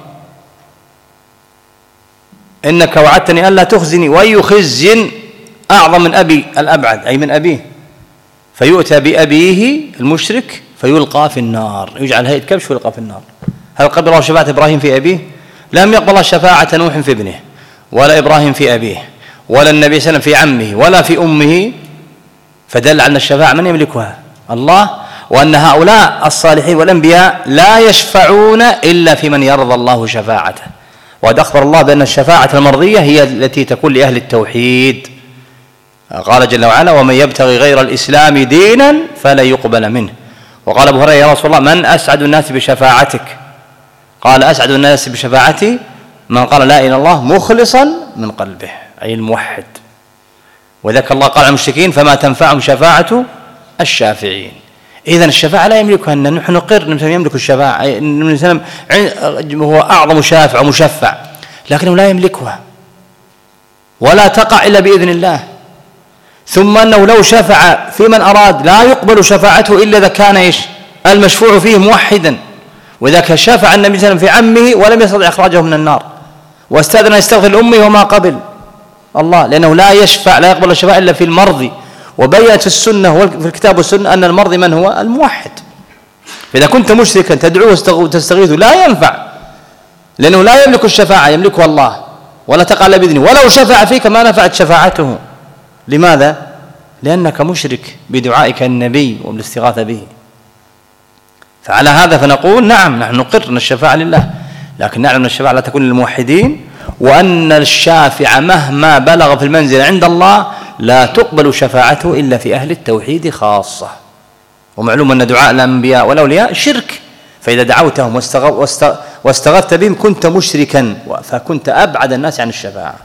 إنك وعدتني ألا تخزني، وأي خزي أعظم من أبي الأبعد، أي من أبيه، فيؤتى بأبيه المشرك فيلقى في النار، يجعل هيئة كبش ويلقى في النار. هل قبل الله شفاعة إبراهيم في أبيه؟ لم يقبل الله شفاعة نوح في ابنه، ولا إبراهيم في أبيه، ولا النبي صلى الله عليه وسلم في عمه، ولا في أمه. فدل على الشفاعة من يملكها؟ الله، وأن هؤلاء الصالحين والأنبياء لا يشفعون إلا في من يرضى الله شفاعته. وقد أخبر الله بأن الشفاعة المرضية هي التي تكون لأهل التوحيد. قال جل وعلا ومن يبتغي غير الإسلام دينا فلا يقبل منه. وقال أبو هريرة يا رسول الله من أسعد الناس بشفاعتك؟ قال أسعد الناس بشفاعتي من قال لا إله إلا الله مخلصا من قلبه، أي الموحد. وذاك الله قال عن المشركين فما تنفعهم شفاعة الشافعين. إذن الشفاعة لا يملكها، أن نحن نقر أنه يملك الشفاعة، النبي هو أعظم شافع ومشفع، لكنه لا يملكها ولا تقع إلا بإذن الله. ثم أنه لو شفع في من أراد لا يقبل شفاعته إلا إذا كان إيش؟ المشفوع فيه موحدا. وإذا شفع النبي صلى الله عليه وسلم في عمه ولم يستطع إخراجه من النار، واستأذن أن يستغفر لأمه وما قبل الله، لأنه لا يشفع، لا يقبل الشفاعة إلا في المرضي. وبيّنت في السنة وفي الكتاب والسنة أن المرضي من هو؟ الموحد. فإذا كنت مشركا تدعوه وتستغيثه لا ينفع، لأنه لا يملك الشفاعة، يملكها الله، ولا تقع إلا بإذنه. ولو شفع فيك ما نفعت شفاعته. لماذا؟ لأنك مشرك بدعائك النبي وبالاستغاثة به. فعلى هذا فنقول نعم نحن نقر أن الشفاعة لله، لكن نعلم أن الشفاعة لا تكون للموحدين، وأن الشافع مهما بلغ في المنزل عند الله لا تقبل شفاعته إلا في أهل التوحيد خاصة. ومعلوم أن دعاء الأنبياء والأولياء شرك، فإذا دعوتهم واستغثت بهم كنت مشركا، فكنت أبعد الناس عن الشفاعة،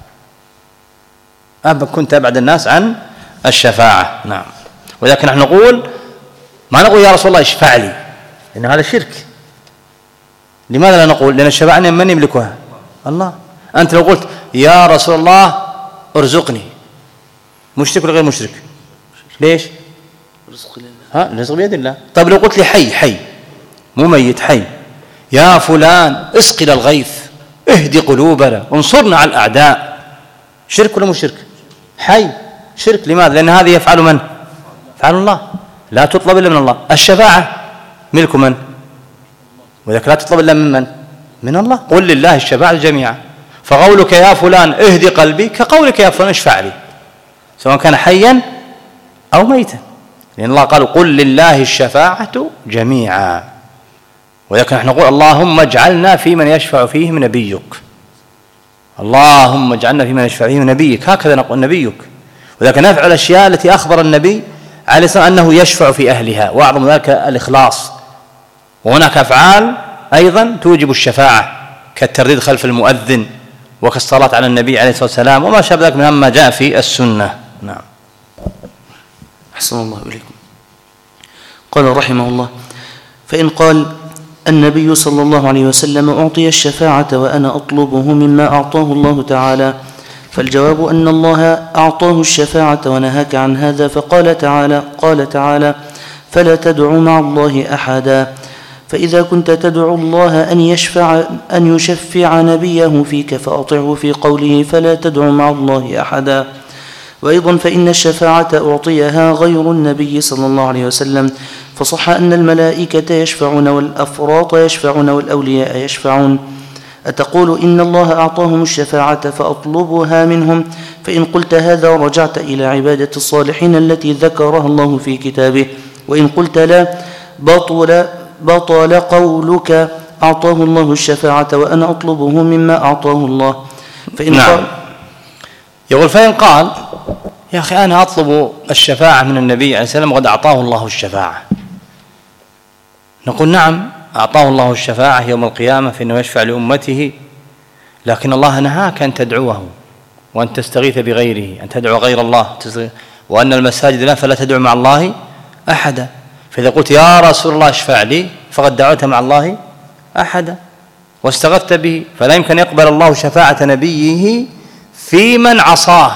كنت أبعد الناس عن الشفاعة. نعم. ولكن نحن نقول ما نقول يا رسول الله اشفع لي، لأن هذا شرك. لماذا لا نقول؟ لأن الشفاعة من يملكها؟ الله. أنت لو قلت يا رسول الله ارزقني، مشرك ولا غير مشرك؟ ليش؟ رزق لله. ها الرزق بيد الله. طيب لو قلت لي حي حي مو ميت حي، يا فلان اسقنا الغيث، اهدي قلوبنا، انصرنا على الأعداء، شرك ولا مو شرك؟ حي شرك. لماذا؟ لأن هذه يفعل من؟ يفعل الله، لا تطلب إلا من الله. الشفاعة ملك من؟ وذلك لا تطلب إلا من من؟ من الله. قل لله الشفاعة جميعا. فقولك يا فلان اهدي قلبي كقولك يا فلان اشفع لي، سواء كان حيا أو ميتا، لأن الله قال قل لله الشفاعة جميعا. ولكن نحن نقول اللهم اجعلنا في من يشفع فيهم نبيك، اللهم اجعلنا في من يشفع فيهم نبيك، هكذا نقول نبيك. ولكن نفعل الأشياء التي أخبر النبي عليه الصلاة والسلام أنه يشفع في أهلها، وأعظم ذلك الإخلاص. وهناك أفعال أيضا توجب الشفاعة كالترديد خلف المؤذن وكالصلاة على النبي عليه الصلاة والسلام وما شابه ذلك مما جاء في السنة. نعم. أحسن الله إليكم. قال رحمه الله: فإن قال النبي صلى الله عليه وسلم أعطي الشفاعة وأنا أطلبه مما أعطاه الله تعالى، فالجواب أن الله أعطاه الشفاعة ونهاك عن هذا، فقال تعالى قال تعالى: فلا تدع مع الله أحدا. فإذا كنت تدعو الله أن يشفع أن يشفع نبيه فيك فأطعه في قوله فلا تدع مع الله أحدا. وأيضا فإن الشفاعة أعطيها غير النبي صلى الله عليه وسلم، فصح أن الملائكة يشفعون والأفراط يشفعون والأولياء يشفعون. أتقول إن الله أعطاهم الشفاعة فأطلبها منهم؟ فإن قلت هذا رجعت إلى عبادة الصالحين التي ذكرها الله في كتابه، وإن قلت لا بطل, بطل قولك أعطاه الله الشفاعة وأنا أطلبه مما أعطاه الله. فإن نعم. قال يقول فإن قال يا أخي أنا أطلب الشفاعة من النبي عليه السلام وقد أعطاه الله الشفاعة، نقول نعم أعطاه الله الشفاعة يوم القيامة فإنه يشفع لأمته، لكن الله نهاك أن تدعوه وأن تستغيث بغيره، أن تدعو غير الله، وأن المساجد لا فلا تدعو مع الله أحدا. فإذا قلت يا رسول الله اشفع لي فقد دعوت مع الله أحدا واستغثت به، فلا يمكن يقبل الله شفاعة نبيه في من عصاه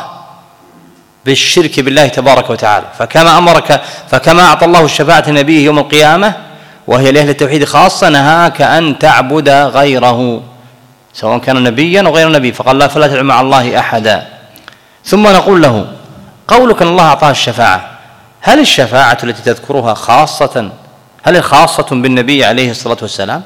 بالشرك بالله تبارك وتعالى. فكما أمرك فكما أعطى الله الشفاعة نبيه يوم القيامة وهي لأهل التوحيد خاصة، نهاك أن تعبد غيره سواء كان نبيا أو غير نبي، فقال لا فلا تدع مع الله أحدا. ثم نقول له قولك أن الله أعطاه الشفاعة، هل الشفاعة التي تذكرها خاصة هل خاصة بالنبي عليه الصلاة والسلام؟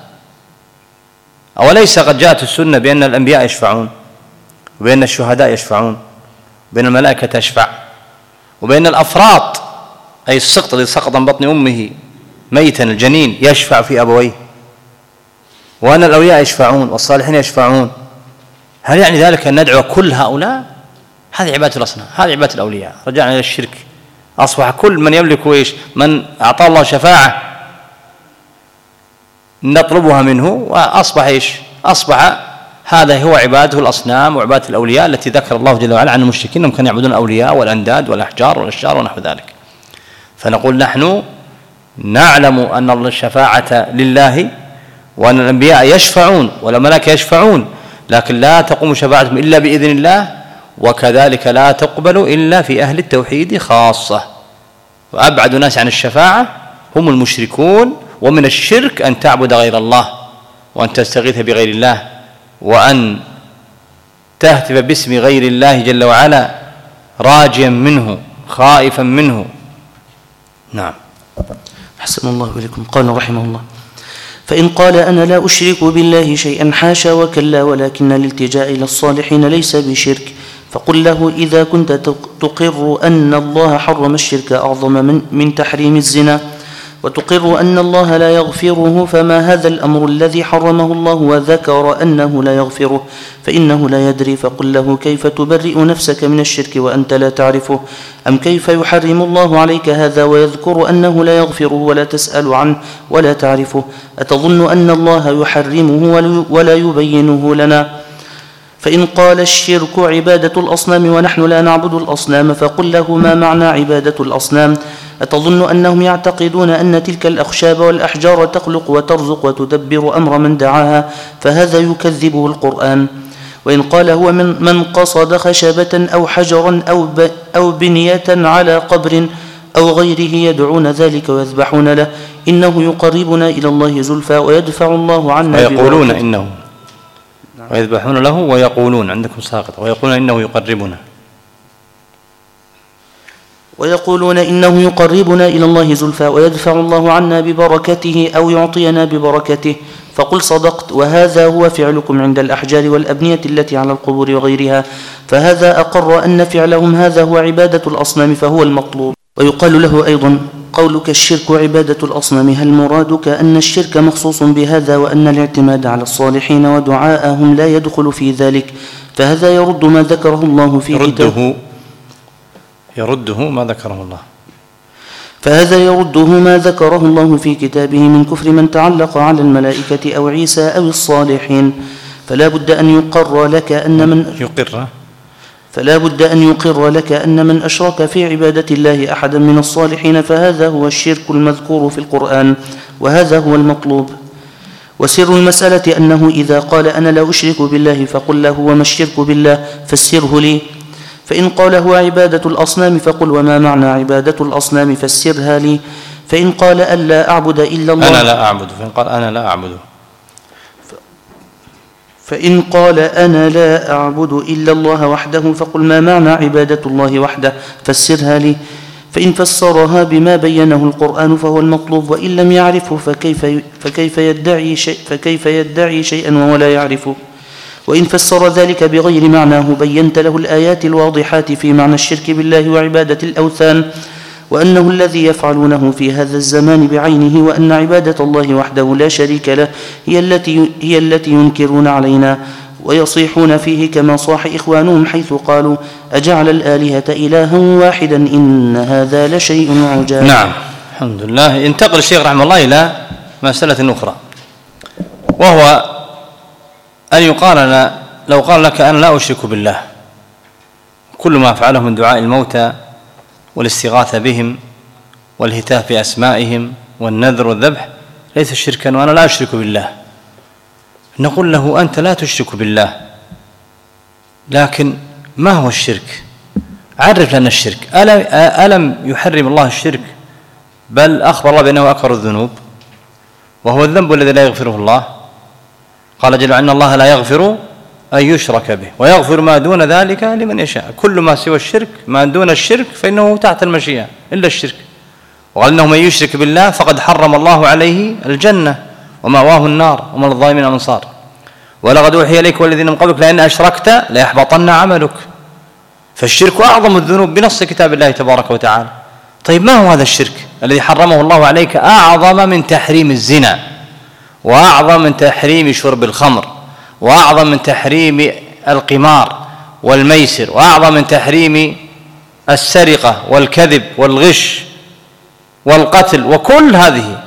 أوليس قد جاءت السنة بأن الأنبياء يشفعون، وبأن الشهداء يشفعون، وبأن الملائكة تشفع، وبأن الأفراط أي السقط الذي سقط من بطن أمه ميتا الجنين يشفع في أبويه، وأن الأولياء يشفعون والصالحين يشفعون؟ هل يعني ذلك أن ندعو كل هؤلاء؟ هذه عبادة الأصنام، هذه عبادة الأولياء، رجعنا إلى الشرك. أصبح كل من يملك إيش من أعطاه الله شفاعة نطلبها منه، وأصبح إيش أصبح هذا هو عباده الأصنام وعبادة الأولياء التي ذكر الله جل وعلا عن المشركين أنهم كانوا يعبدون الأولياء والأنداد والأحجار والأشجار ونحو ذلك. فنقول نحن نعلم أن الشفاعة لله وأن الأنبياء يشفعون والملائكة يشفعون، لكن لا تقوم شفاعتهم إلا بإذن الله، وكذلك لا تقبل إلا في أهل التوحيد خاصة. وأبعد الناس عن الشفاعة هم المشركون، ومن الشرك أن تعبد غير الله وأن تستغيث بغير الله وأن تهتف باسم غير الله جل وعلا راجيا منه خائفا منه. نعم. أحسن الله إليكم. قال رحمه الله: فإن قال أنا لا أشرك بالله شيئا حاشا وكلا، ولكن الالتجاء إلى الصالحين ليس بشرك، فقل له إذا كنت تقر أن الله حرم الشرك أعظم من, من تحريم الزنا، وتقر أن الله لا يغفره، فما هذا الأمر الذي حرمه الله وذكر أنه لا يغفره؟ فإنه لا يدري. فقل له كيف تبرئ نفسك من الشرك وأنت لا تعرفه؟ أم كيف يحرم الله عليك هذا ويذكر أنه لا يغفره ولا تسأل عنه ولا تعرفه؟ أتظن أن الله يحرمه ولا يبينه لنا؟ فإن قال الشرك عبادة الأصنام ونحن لا نعبد الأصنام، فقل له ما معنى عبادة الأصنام؟ أتظن أنهم يعتقدون أن تلك الأخشاب والأحجار تخلق وترزق وتدبر أمر من دعاها؟ فهذا يكذبه القرآن. وإن قال هو من, من قصد خشبة أو حجرا أو, ب أو بنية على قبر أو غيره يدعون ذلك ويذبحون له، إنه يقربنا إلى الله زلفى ويدفع الله عنا ويقولون إنه ويذبحون له ويقولون عندكم ساقط ويقولون إنه يقربنا ويقولون إنه يقربنا إلى الله زلفى ويدفع الله عنا ببركته أو يعطينا ببركته. فقل صدقت، وهذا هو فعلكم عند الأحجار والأبنية التي على القبور وغيرها، فهذا أقر أن فعلهم هذا هو عبادة الأصنام فهو المطلوب. ويقال له أيضا قولك الشرك عبادة الأصنام، هل مرادك أن الشرك مخصوص بهذا وأن الاعتماد على الصالحين ودعاءهم لا يدخل في ذلك؟ فهذا يرد ما ذكره الله في كتابه يرده ما ذكره الله فهذا يرده ما ذكره الله في كتابه من كفر من تعلق على الملائكة أو عيسى أو الصالحين. فلا بد أن يقر لك أن من يقر فلا بد أن يقر لك أن من أشرك في عبادة الله أحدا من الصالحين فهذا هو الشرك المذكور في القرآن، وهذا هو المطلوب. وسر المسألة أنه إذا قال أنا لا أشرك بالله فقل له وما الشرك بالله فسره لي. فإن قال هو عبادة الأصنام فقل وما معنى عبادة الأصنام فسرها لي. فإن قال ألا أعبد إلا الله أنا لا أعبد فإن قال أنا لا أعبد فإن قال أنا لا أعبد إلا الله وحده فقل ما معنى عبادة الله وحده فسرها لي. فإن فسرها بما بينه القرآن فهو المطلوب، وإن لم يعرفه فكيف فكيف يدعي شيء فكيف يدعي شيئا وهو لا يعرفه؟ وإن فسر ذلك بغير معناه بينت له الآيات الواضحات في معنى الشرك بالله وعبادة الأوثان، وأنه الذي يفعلونه في هذا الزمان بعينه، وأن عبادة الله وحده لا شريك له هي التي هي التي ينكرون علينا ويصيحون فيه كما صاح إخوانهم حيث قالوا أجعل الآلهة إلها واحدا إن هذا لشيء عجاب. نعم الحمد لله. ينتقل الشيخ رحمه الله إلى مسألة أخرى، وهو أن يقال لو قال لك أنا لا أشرك بالله، كل ما أفعله من دعاء الموتى والاستغاثة بهم والهتاف بأسمائهم والنذر والذبح ليس شركا وأنا لا أشرك بالله، نقول له أنت لا تشرك بالله، لكن ما هو الشرك؟ عرف لنا الشرك. ألم يحرم الله الشرك؟ بل أخبر الله بأنه أكبر الذنوب وهو الذنب الذي لا يغفره الله. قال جل وعلا إن الله لا يغفر أن يشرك به ويغفر ما دون ذلك لمن يشاء. كل ما سوى الشرك ما دون الشرك فإنه تحت المشيئة إلا الشرك. وقال إنه من يشرك بالله فقد حرم الله عليه الجنة ومأواه النار وما للظالمين من أنصار. ولقد أوحي إليك والذين من قبلك لئن أشركت ليحبطن عملك. فالشرك أعظم الذنوب بنص كتاب الله تبارك وتعالى. طيب ما هو هذا الشرك الذي حرمه الله عليك؟ أعظم من تحريم الزنا، وأعظم من تحريم شرب الخمر، وأعظم من تحريم القمار والميسر، وأعظم من تحريم السرقة والكذب والغش والقتل وكل هذه.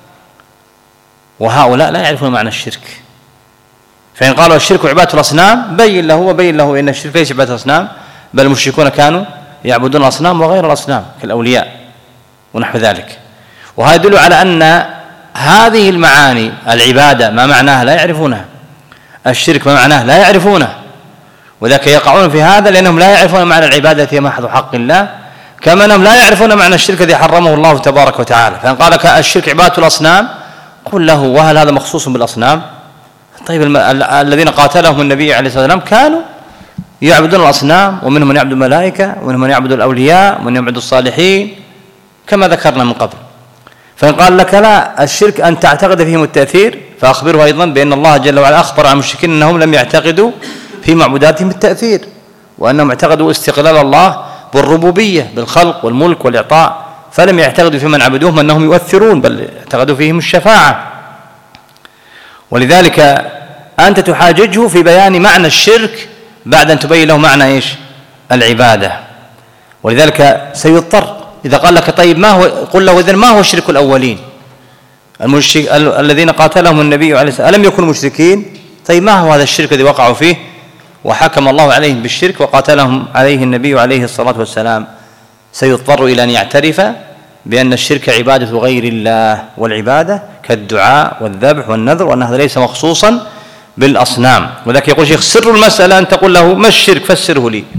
وهؤلاء لا يعرفون معنى الشرك. فإن قالوا الشرك عبادة الأصنام بين له وبين له إن الشرك ليس عبادة الأصنام، بل المشركون كانوا يعبدون الأصنام وغير الأصنام كالأولياء ونحو ذلك. وهذا يدل على أن هذه المعاني العبادة ما معناها لا يعرفونها، الشرك ما معناه لا يعرفونه، وذاك يقعون في هذا لأنهم لا يعرفون معنى العبادة هي محض حق الله، كما أنهم لا يعرفون معنى الشرك الذي حرمه الله تبارك وتعالى. فإن قال لك الشرك عبادة الأصنام قل له وهل هذا مخصوص بالأصنام؟ طيب الم... ال... الذين قاتلهم النبي عليه الصلاة والسلام كانوا يعبدون الأصنام، ومنهم من يعبد الملائكة ومنهم من يعبد الأولياء ومن يعبد الصالحين كما ذكرنا من قبل. فإن قال لك لا الشرك أن تعتقد فيهم التأثير فأخبره أيضا بأن الله جل وعلا أخبر عن المشركين أنهم لم يعتقدوا في معبوداتهم التأثير، وأنهم اعتقدوا استقلال الله بالربوبية بالخلق والملك والإعطاء، فلم يعتقدوا في من عبدوهم أنهم يؤثرون، بل اعتقدوا فيهم الشفاعة. ولذلك أنت تحاججه في بيان معنى الشرك بعد أن تبين له معنى إيش؟ العبادة. ولذلك سيضطر إذا قال لك طيب ما هو، قل له إذن ما هو الشرك الأولين المشرك الذين قاتلهم النبي عليه الصلاة والسلام ألم يكونوا مشركين؟ طيب ما هو هذا الشرك الذي وقعوا فيه وحكم الله عليهم بالشرك وقاتلهم عليه النبي عليه الصلاة والسلام؟ سيضطر إلى أن يعترف بأن الشرك عبادة غير الله، والعبادة كالدعاء والذبح والنذر، وأن هذا ليس مخصوصا بالأصنام. وذلك يقول شيخ سر المسألة أن تقول له ما الشرك فسره لي،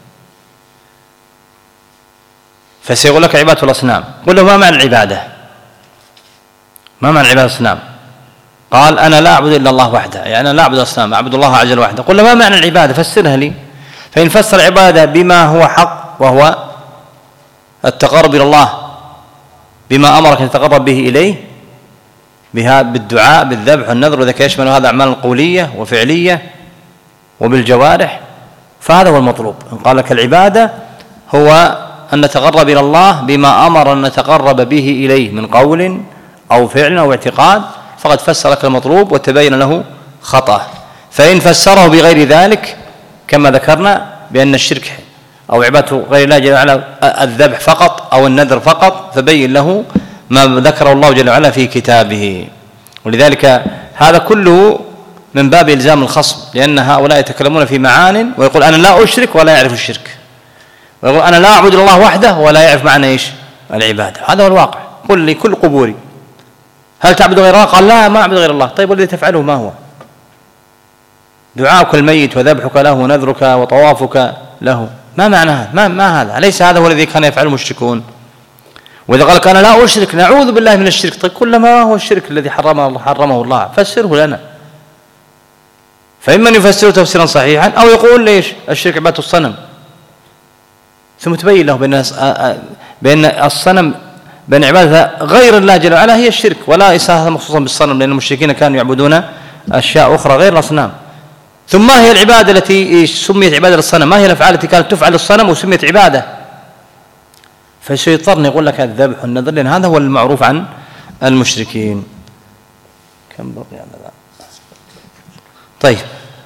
فسيقول لك عبادة الأصنام. قل له ما معنى العبادة؟ ما معنى عبادة الأصنام؟ قال أنا لا أعبد إلا الله وحده، يعني أنا لا أعبد الأصنام، أعبد الله عز وجل وحده. قل له ما معنى العبادة فسرها لي. فإن فسر العبادة بما هو حق وهو التقرب إلى الله بما أمرك أن تتقرب به إليه بها بالدعاء بالذبح والنذر، وذلك يشمل هذا أعمال قولية وفعلية وبالجوارح، فهذا هو المطلوب. إن قال لك العبادة هو أن نتقرب إلى الله بما أمر أن نتقرب به إليه من قول أو فعل أو اعتقاد، فقد فسر لك المطلوب وتبين له خطأ. فإن فسره بغير ذلك كما ذكرنا بأن الشرك أو عبادة غير الله جل وعلا الذبح فقط أو النذر فقط، فبين له ما ذكره الله جل وعلا في كتابه. ولذلك هذا كله من باب إلزام الخصم، لأن هؤلاء يتكلمون في معان ويقول أنا لا أشرك ولا يعرف الشرك، ويقول أنا لا أعبد الله وحده ولا يعرف معنى إيش؟ العبادة. هذا هو الواقع. قل لي كل قبوري هل تعبد غير الله؟ قال لا ما أعبد غير الله. طيب والذي تفعله ما هو؟ دعاءك الميت وذبحك له ونذرك وطوافك له، ما معنى هذا؟ ما, ما هذا؟ أليس هذا هو الذي كان يفعله المشركون؟ وإذا قال لك أنا لا أشرك نعوذ بالله من الشرك، طيب كل ما هو الشرك الذي حرمه الله حرمه الله فسره لنا. فإما أن يفسره تفسيرا صحيحا أو يقول ليش الشرك عبادة الصنم، ثم تبين له بأن بأن الصنم بأن عبادة غير الله جل وعلا هي الشرك، ولا ليس هذا مخصوصا بالصنم، لأن المشركين كانوا يعبدون أشياء أخرى غير الأصنام. ثم ما هي العبادة التي سميت عبادة للصنم؟ ما هي الأفعال التي كانت تفعل للصنم وسميت عبادة؟ فالشيطان يقول لك الذبح والنذر، لأن هذا هو المعروف عن المشركين. كم بقي على ذا؟ طيب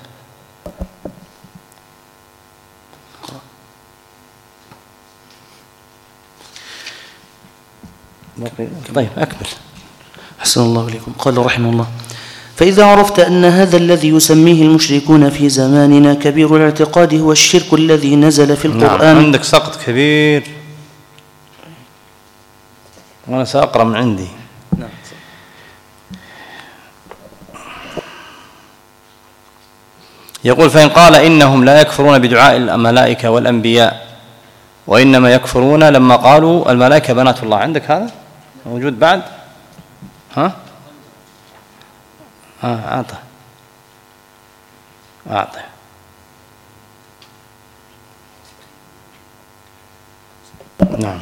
طيب أكمل. أحسن الله إليكم. قال رحمه الله: فإذا عرفت أن هذا الذي يسميه المشركون في زماننا كبير الاعتقاد هو الشرك الذي نزل في القرآن. نعم. عندك سقط كبير وأنا سأقرأ من عندي. نعم. يقول: فإن قال إنهم لا يكفرون بدعاء الملائكة والأنبياء وإنما يكفرون لما قالوا الملائكة بنات الله. عندك هذا موجود بعد؟ ها؟ ها أعطى أعطى نعم.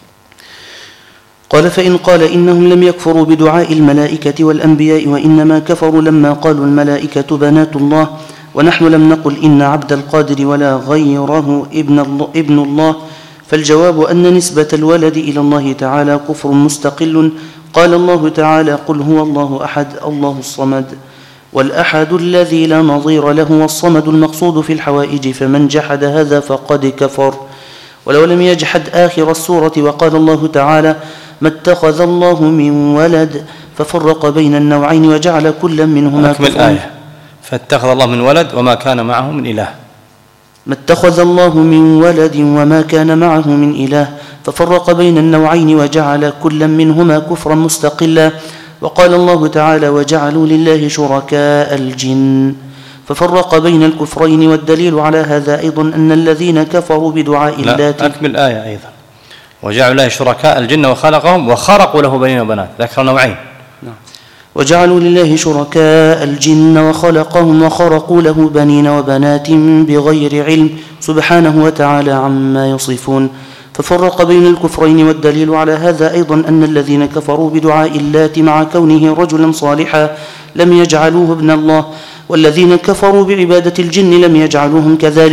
قال: فإن قال إنهم لم يكفروا بدعاء الملائكة والأنبياء وإنما كفروا لما قالوا الملائكة بنات الله ونحن لم نقل إن عبد القادر ولا غيره ابن الله, ابن الله فالجواب أن نسبة الولد إلى الله تعالى كفر مستقل. قال الله تعالى: قل هو الله أحد الله الصمد. والأحد الذي لا نظير له والصمد المقصود في الحوائج، فمن جحد هذا فقد كفر. ولو لم يجحد آخر السورة وقال الله تعالى: ما اتخذ الله من ولد، ففرق بين النوعين وجعل كل منهما أكمل آية: فاتخذ الله من ولد وما كان معه من إله. ما اتخذ الله من ولد وما كان معه من إله، ففرق بين النوعين وجعل كل منهما كفرا مستقلا. وقال الله تعالى: وجعلوا لله شركاء الجن، ففرق بين الكفرين. والدليل على هذا أيضا أن الذين كفروا بدعاء اللات. أكمل آية أيضا: وجعلوا لله شركاء الجن وخلقهم وخرقوا له بنين وبنات. ذكر نوعين. نعم. وجعلوا لله شركاء الجن وخلقهم وخرقوا له بنين وبنات بغير علم سبحانه وتعالى عما يصفون. ففرق بين الكفرين. والدليل على هذا أيضا أن الذين كفروا بدعاء اللات مع كونه رجلا صالحا لم يجعلوه ابن الله، والذين كفروا بعبادة الجن لم يجعلوهم كذلك.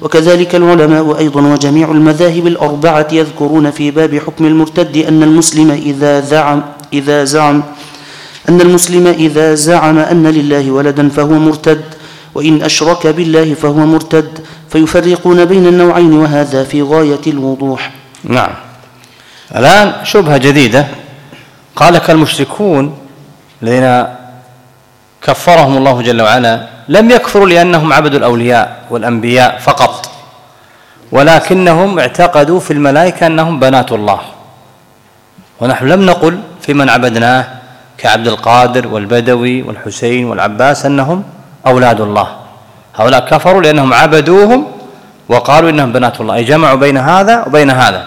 وكذلك العلماء أيضا وجميع المذاهب الأربعة يذكرون في باب حكم المرتد أن المسلم إذا زعم إذا زعم أن المسلم إذا زعم أن لله ولدا فهو مرتد، وإن أشرك بالله فهو مرتد، فيفرقون بين النوعين، وهذا في غاية الوضوح. نعم. الآن شبهة جديدة، قال لك المشركون الذين كفرهم الله جل وعلا لم يكفروا لأنهم عبدوا الأولياء والأنبياء فقط، ولكنهم اعتقدوا في الملائكة أنهم بنات الله، ونحن لم نقل في من عبدناه كعبد القادر والبدوي والحسين والعباس أنهم أولاد الله. هؤلاء كفروا لأنهم عبدوهم وقالوا إنهم بنات الله، أي جمعوا بين هذا وبين هذا.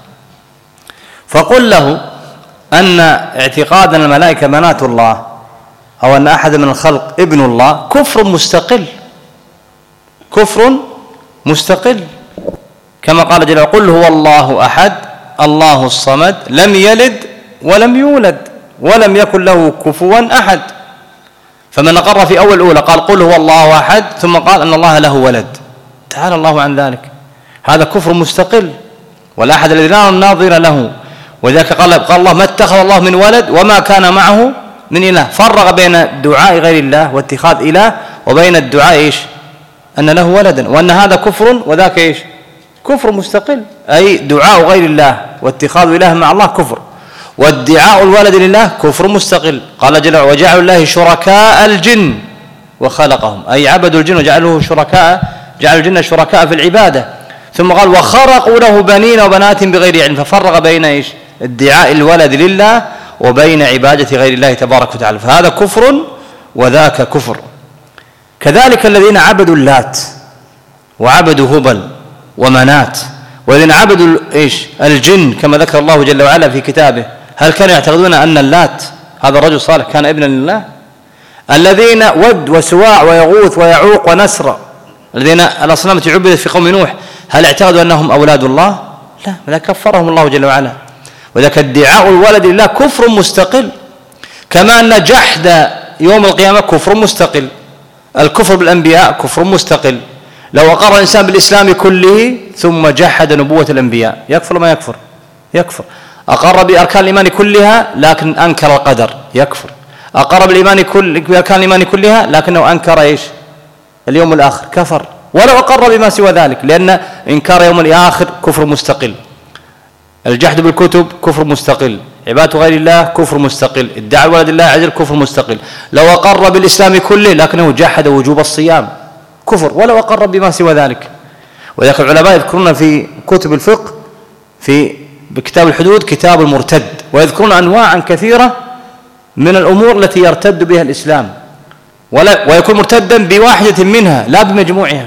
فقل له أن اعتقاد أن الملائكة بنات الله أو أن أحد من الخلق ابن الله كفر مستقل، كفر مستقل، كما قال جل وعلا: قل هو الله أحد الله الصمد لم يلد ولم يولد ولم يكن له كفوا أحد. فمن أقر في أول أولى قال قل هو الله أحد ثم قال أن الله له ولد، تعالى الله عن ذلك، هذا كفر مستقل ولا أحد الذي لا ناظر له. وذلك قال قال الله: ما اتخذ الله من ولد وما كان معه من إله. فرق بين دعاء غير الله واتخاذ إله وبين الدعاء إيش؟ أن له ولدا، وأن هذا كفر وذاك إيش؟ كفر مستقل، أي دعاء غير الله واتخاذ إله مع الله كفر، وادعاء الولد لله كفر مستقل. قال جل وعلا: وجعلوا الله شركاء الجن وخلقهم، أي عبدوا الجن وجعلوه شركاء، جعلوا الجن شركاء في العبادة. ثم قال: وخرقوا له بنين وبنات بغير علم. ففرق بين إيش؟ ادعاء الولد لله وبين عبادة غير الله تبارك وتعالى، فهذا كفر وذاك كفر. كذلك الذين عبدوا اللات وعبدوا هبل ومنات، والذين عبدوا إيش؟ الجن كما ذكر الله جل وعلا في كتابه، هل كانوا يعتقدون أن اللات هذا الرجل صالح كان ابنا لله؟ الذين ود وسواع ويغوث ويعوق ونسر، الذين الأصنام التي عبدت في قوم نوح، هل اعتقدوا أنهم أولاد الله؟ لا، لا، كفرهم الله جل وعلا. وذاك ادعاء الولد لله كفر مستقل، كما أن جحد يوم القيامة كفر مستقل، الكفر بالأنبياء كفر مستقل. لو أقر الإنسان بالإسلام كله ثم جحد نبوة الأنبياء يكفر ما يكفر؟ يكفر. أقر بأركان الإيمان كلها لكن أنكر القدر يكفر. أقر بالإيمان كل بأركان الإيمان كلها لكنه أنكر إيش؟ اليوم الآخر كفر. ولو أقر بما سوى ذلك، لأن إنكار يوم الآخر كفر مستقل، الجحد بالكتب كفر مستقل، عبادة غير الله كفر مستقل، ادعاء ولد الله عز وجل كفر مستقل. لو أقر بالإسلام كله لكنه جحد وجوب الصيام كفر، ولو أقر بما سوى ذلك. وذلك العلماء يذكرون في كتب الفقه في بكتاب الحدود كتاب المرتد، ويذكرون أنواعا كثيرة من الأمور التي يرتد بها الإسلام، ولا ويكون مرتدا بواحدة منها لا بمجموعها.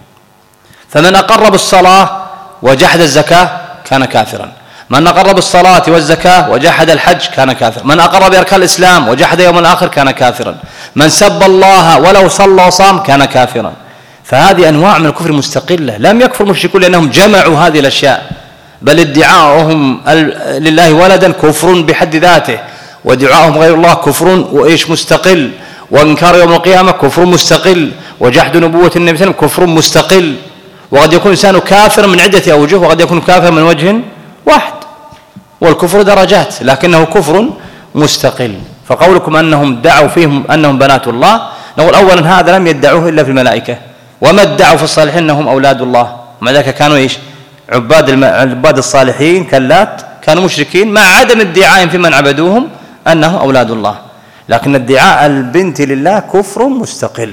فمن أقر بالصلاة وجحد الزكاة كان كافرا، من أقر بالصلاة والزكاة وجحد الحج كان كافرا، من أقر بأركان الإسلام وجحد يوم الآخر كان كافرا، من سب الله ولو صلى وصام كان كافرا. فهذه أنواع من الكفر مستقلة، لم يكفر المشركون لأنهم جمعوا هذه الأشياء، بل ادعاؤهم لله ولدا كفر بحد ذاته، ودعاؤهم غير الله كفر وإيش مستقل، وإنكار يوم القيامة كفر مستقل، وجحد نبوة النبي صلى الله عليه وسلم كفر مستقل. وقد يكون الإنسان كافر من عدة أوجه، وقد يكون كافر من وجه واحد، والكفر درجات لكنه كفر مستقل. فقولكم أنهم دعوا فيهم أنهم بنات الله، نقول أولا هذا لم يدعوه إلا في الملائكة، وما ادعوا في الصالحين أنهم أولاد الله، مع ذلك كانوا إيش؟ عباد الم... عباد الصالحين كاللات كانوا مشركين، مع عدم ادعائهم في من عبدوهم أنهم أولاد الله. لكن ادعاء البنت لله كفر مستقل.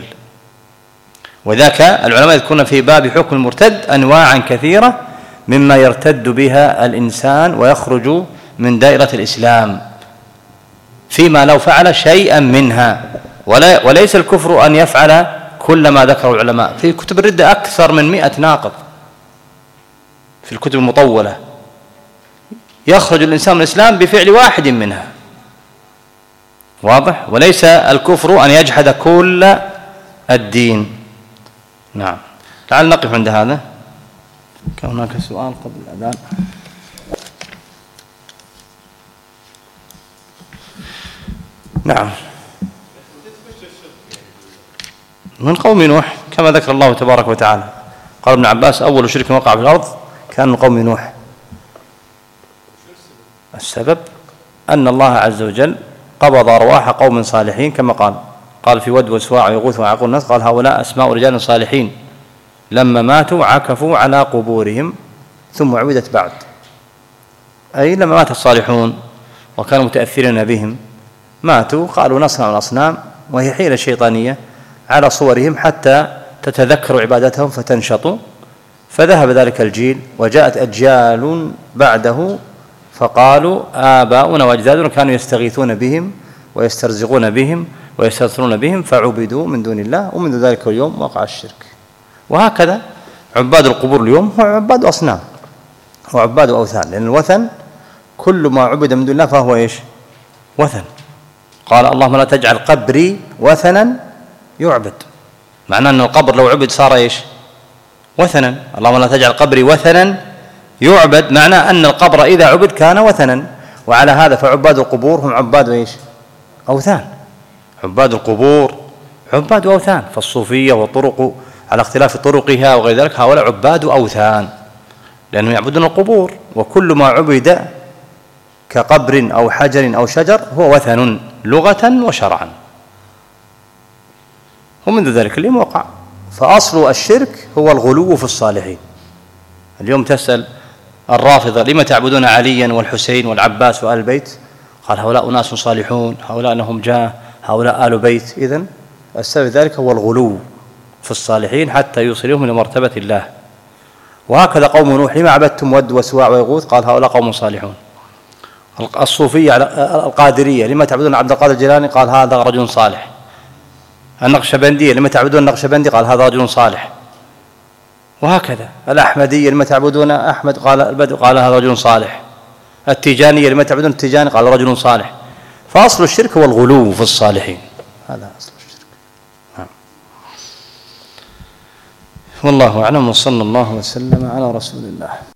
وذاك العلماء يذكرون في باب حكم المرتد أنواعا كثيرة مما يرتد بها الإنسان ويخرج من دائرة الإسلام، فيما لو فعل شيئا منها، ولا وليس الكفر أن يفعل كل ما ذكره العلماء. في كتب الردة أكثر من مئة ناقض في الكتب المطولة، يخرج الإنسان من الإسلام بفعل واحد منها، واضح؟ وليس الكفر أن يجحد كل الدين. نعم، تعال نقف عند هذا. كان هناك سؤال قبل الأذان. نعم، من قوم نوح كما ذكر الله تبارك وتعالى، قال ابن عباس أول شرك وقع في الأرض كان من قوم نوح. السبب أن الله عز وجل قبض أرواح قوم صالحين كما قال قال في ود وسواع ويغوث ويعوق الناس قال هؤلاء أسماء رجال صالحين لما ماتوا عكفوا على قبورهم ثم عبدت بعد، أي لما مات الصالحون وكانوا متأثرين بهم ماتوا قالوا نصنع الأصنام، وهي حيلة شيطانية على صورهم حتى تتذكروا عبادتهم فتنشطوا، فذهب ذلك الجيل وجاءت أجيال بعده فقالوا آباؤنا وأجدادنا كانوا يستغيثون بهم ويسترزقون بهم ويستغفرون بهم فعبدوا من دون الله، ومنذ ذلك اليوم وقع الشرك. وهكذا عباد القبور اليوم هو عباد أصنام وعباد أوثان، لأن الوثن كل ما عبد من دون الله فهو إيش؟ وثن. قال اللهم لا تجعل قبري وثنا يعبد، معناه أن القبر لو عبد صار إيش؟ وثنا. اللهم لا تجعل قبري وثنا يعبد، معناه أن القبر إذا عبد كان وثنا. وعلى هذا فعباد القبور هم عباد إيش؟ أوثان. عباد القبور عباد أوثان، فالصوفية والطرق على اختلاف طرقها وغير ذلك هؤلاء عباد أوثان لأنهم يعبدون القبور، وكل ما عبد كقبر أو حجر أو شجر هو وثن لغة وشرعا، ومنذ ذلك اليوم وقع. فأصل الشرك هو الغلو في الصالحين. اليوم تسأل الرافضة لما تعبدون عليا والحسين والعباس وآل البيت؟ قال هؤلاء ناس صالحون، هؤلاء لهم جاه، هؤلاء آل بيت. إذن السبب ذلك هو الغلو في الصالحين حتى يوصلهم إلى مرتبة الله. وهكذا قوم نوح لما عبدتم ود وسواع ويغوث؟ قال هؤلاء قوم صالحون. الصوفية القادرية لما تعبدون عبد القادر الجيلاني؟ قال هذا رجل صالح. النقشبندية لما تعبدون النقشبندي؟ قال هذا رجل صالح. وهكذا الأحمدية لما تعبدون أحمد؟ قال البدر قال هذا رجل صالح. التيجانية لما تعبدون التيجاني؟ قال رجل صالح. فأصل الشرك هو الغلو في الصالحين، هذا أصل الشرك. نعم. والله أعلم، وصلى الله وسلم على رسول الله.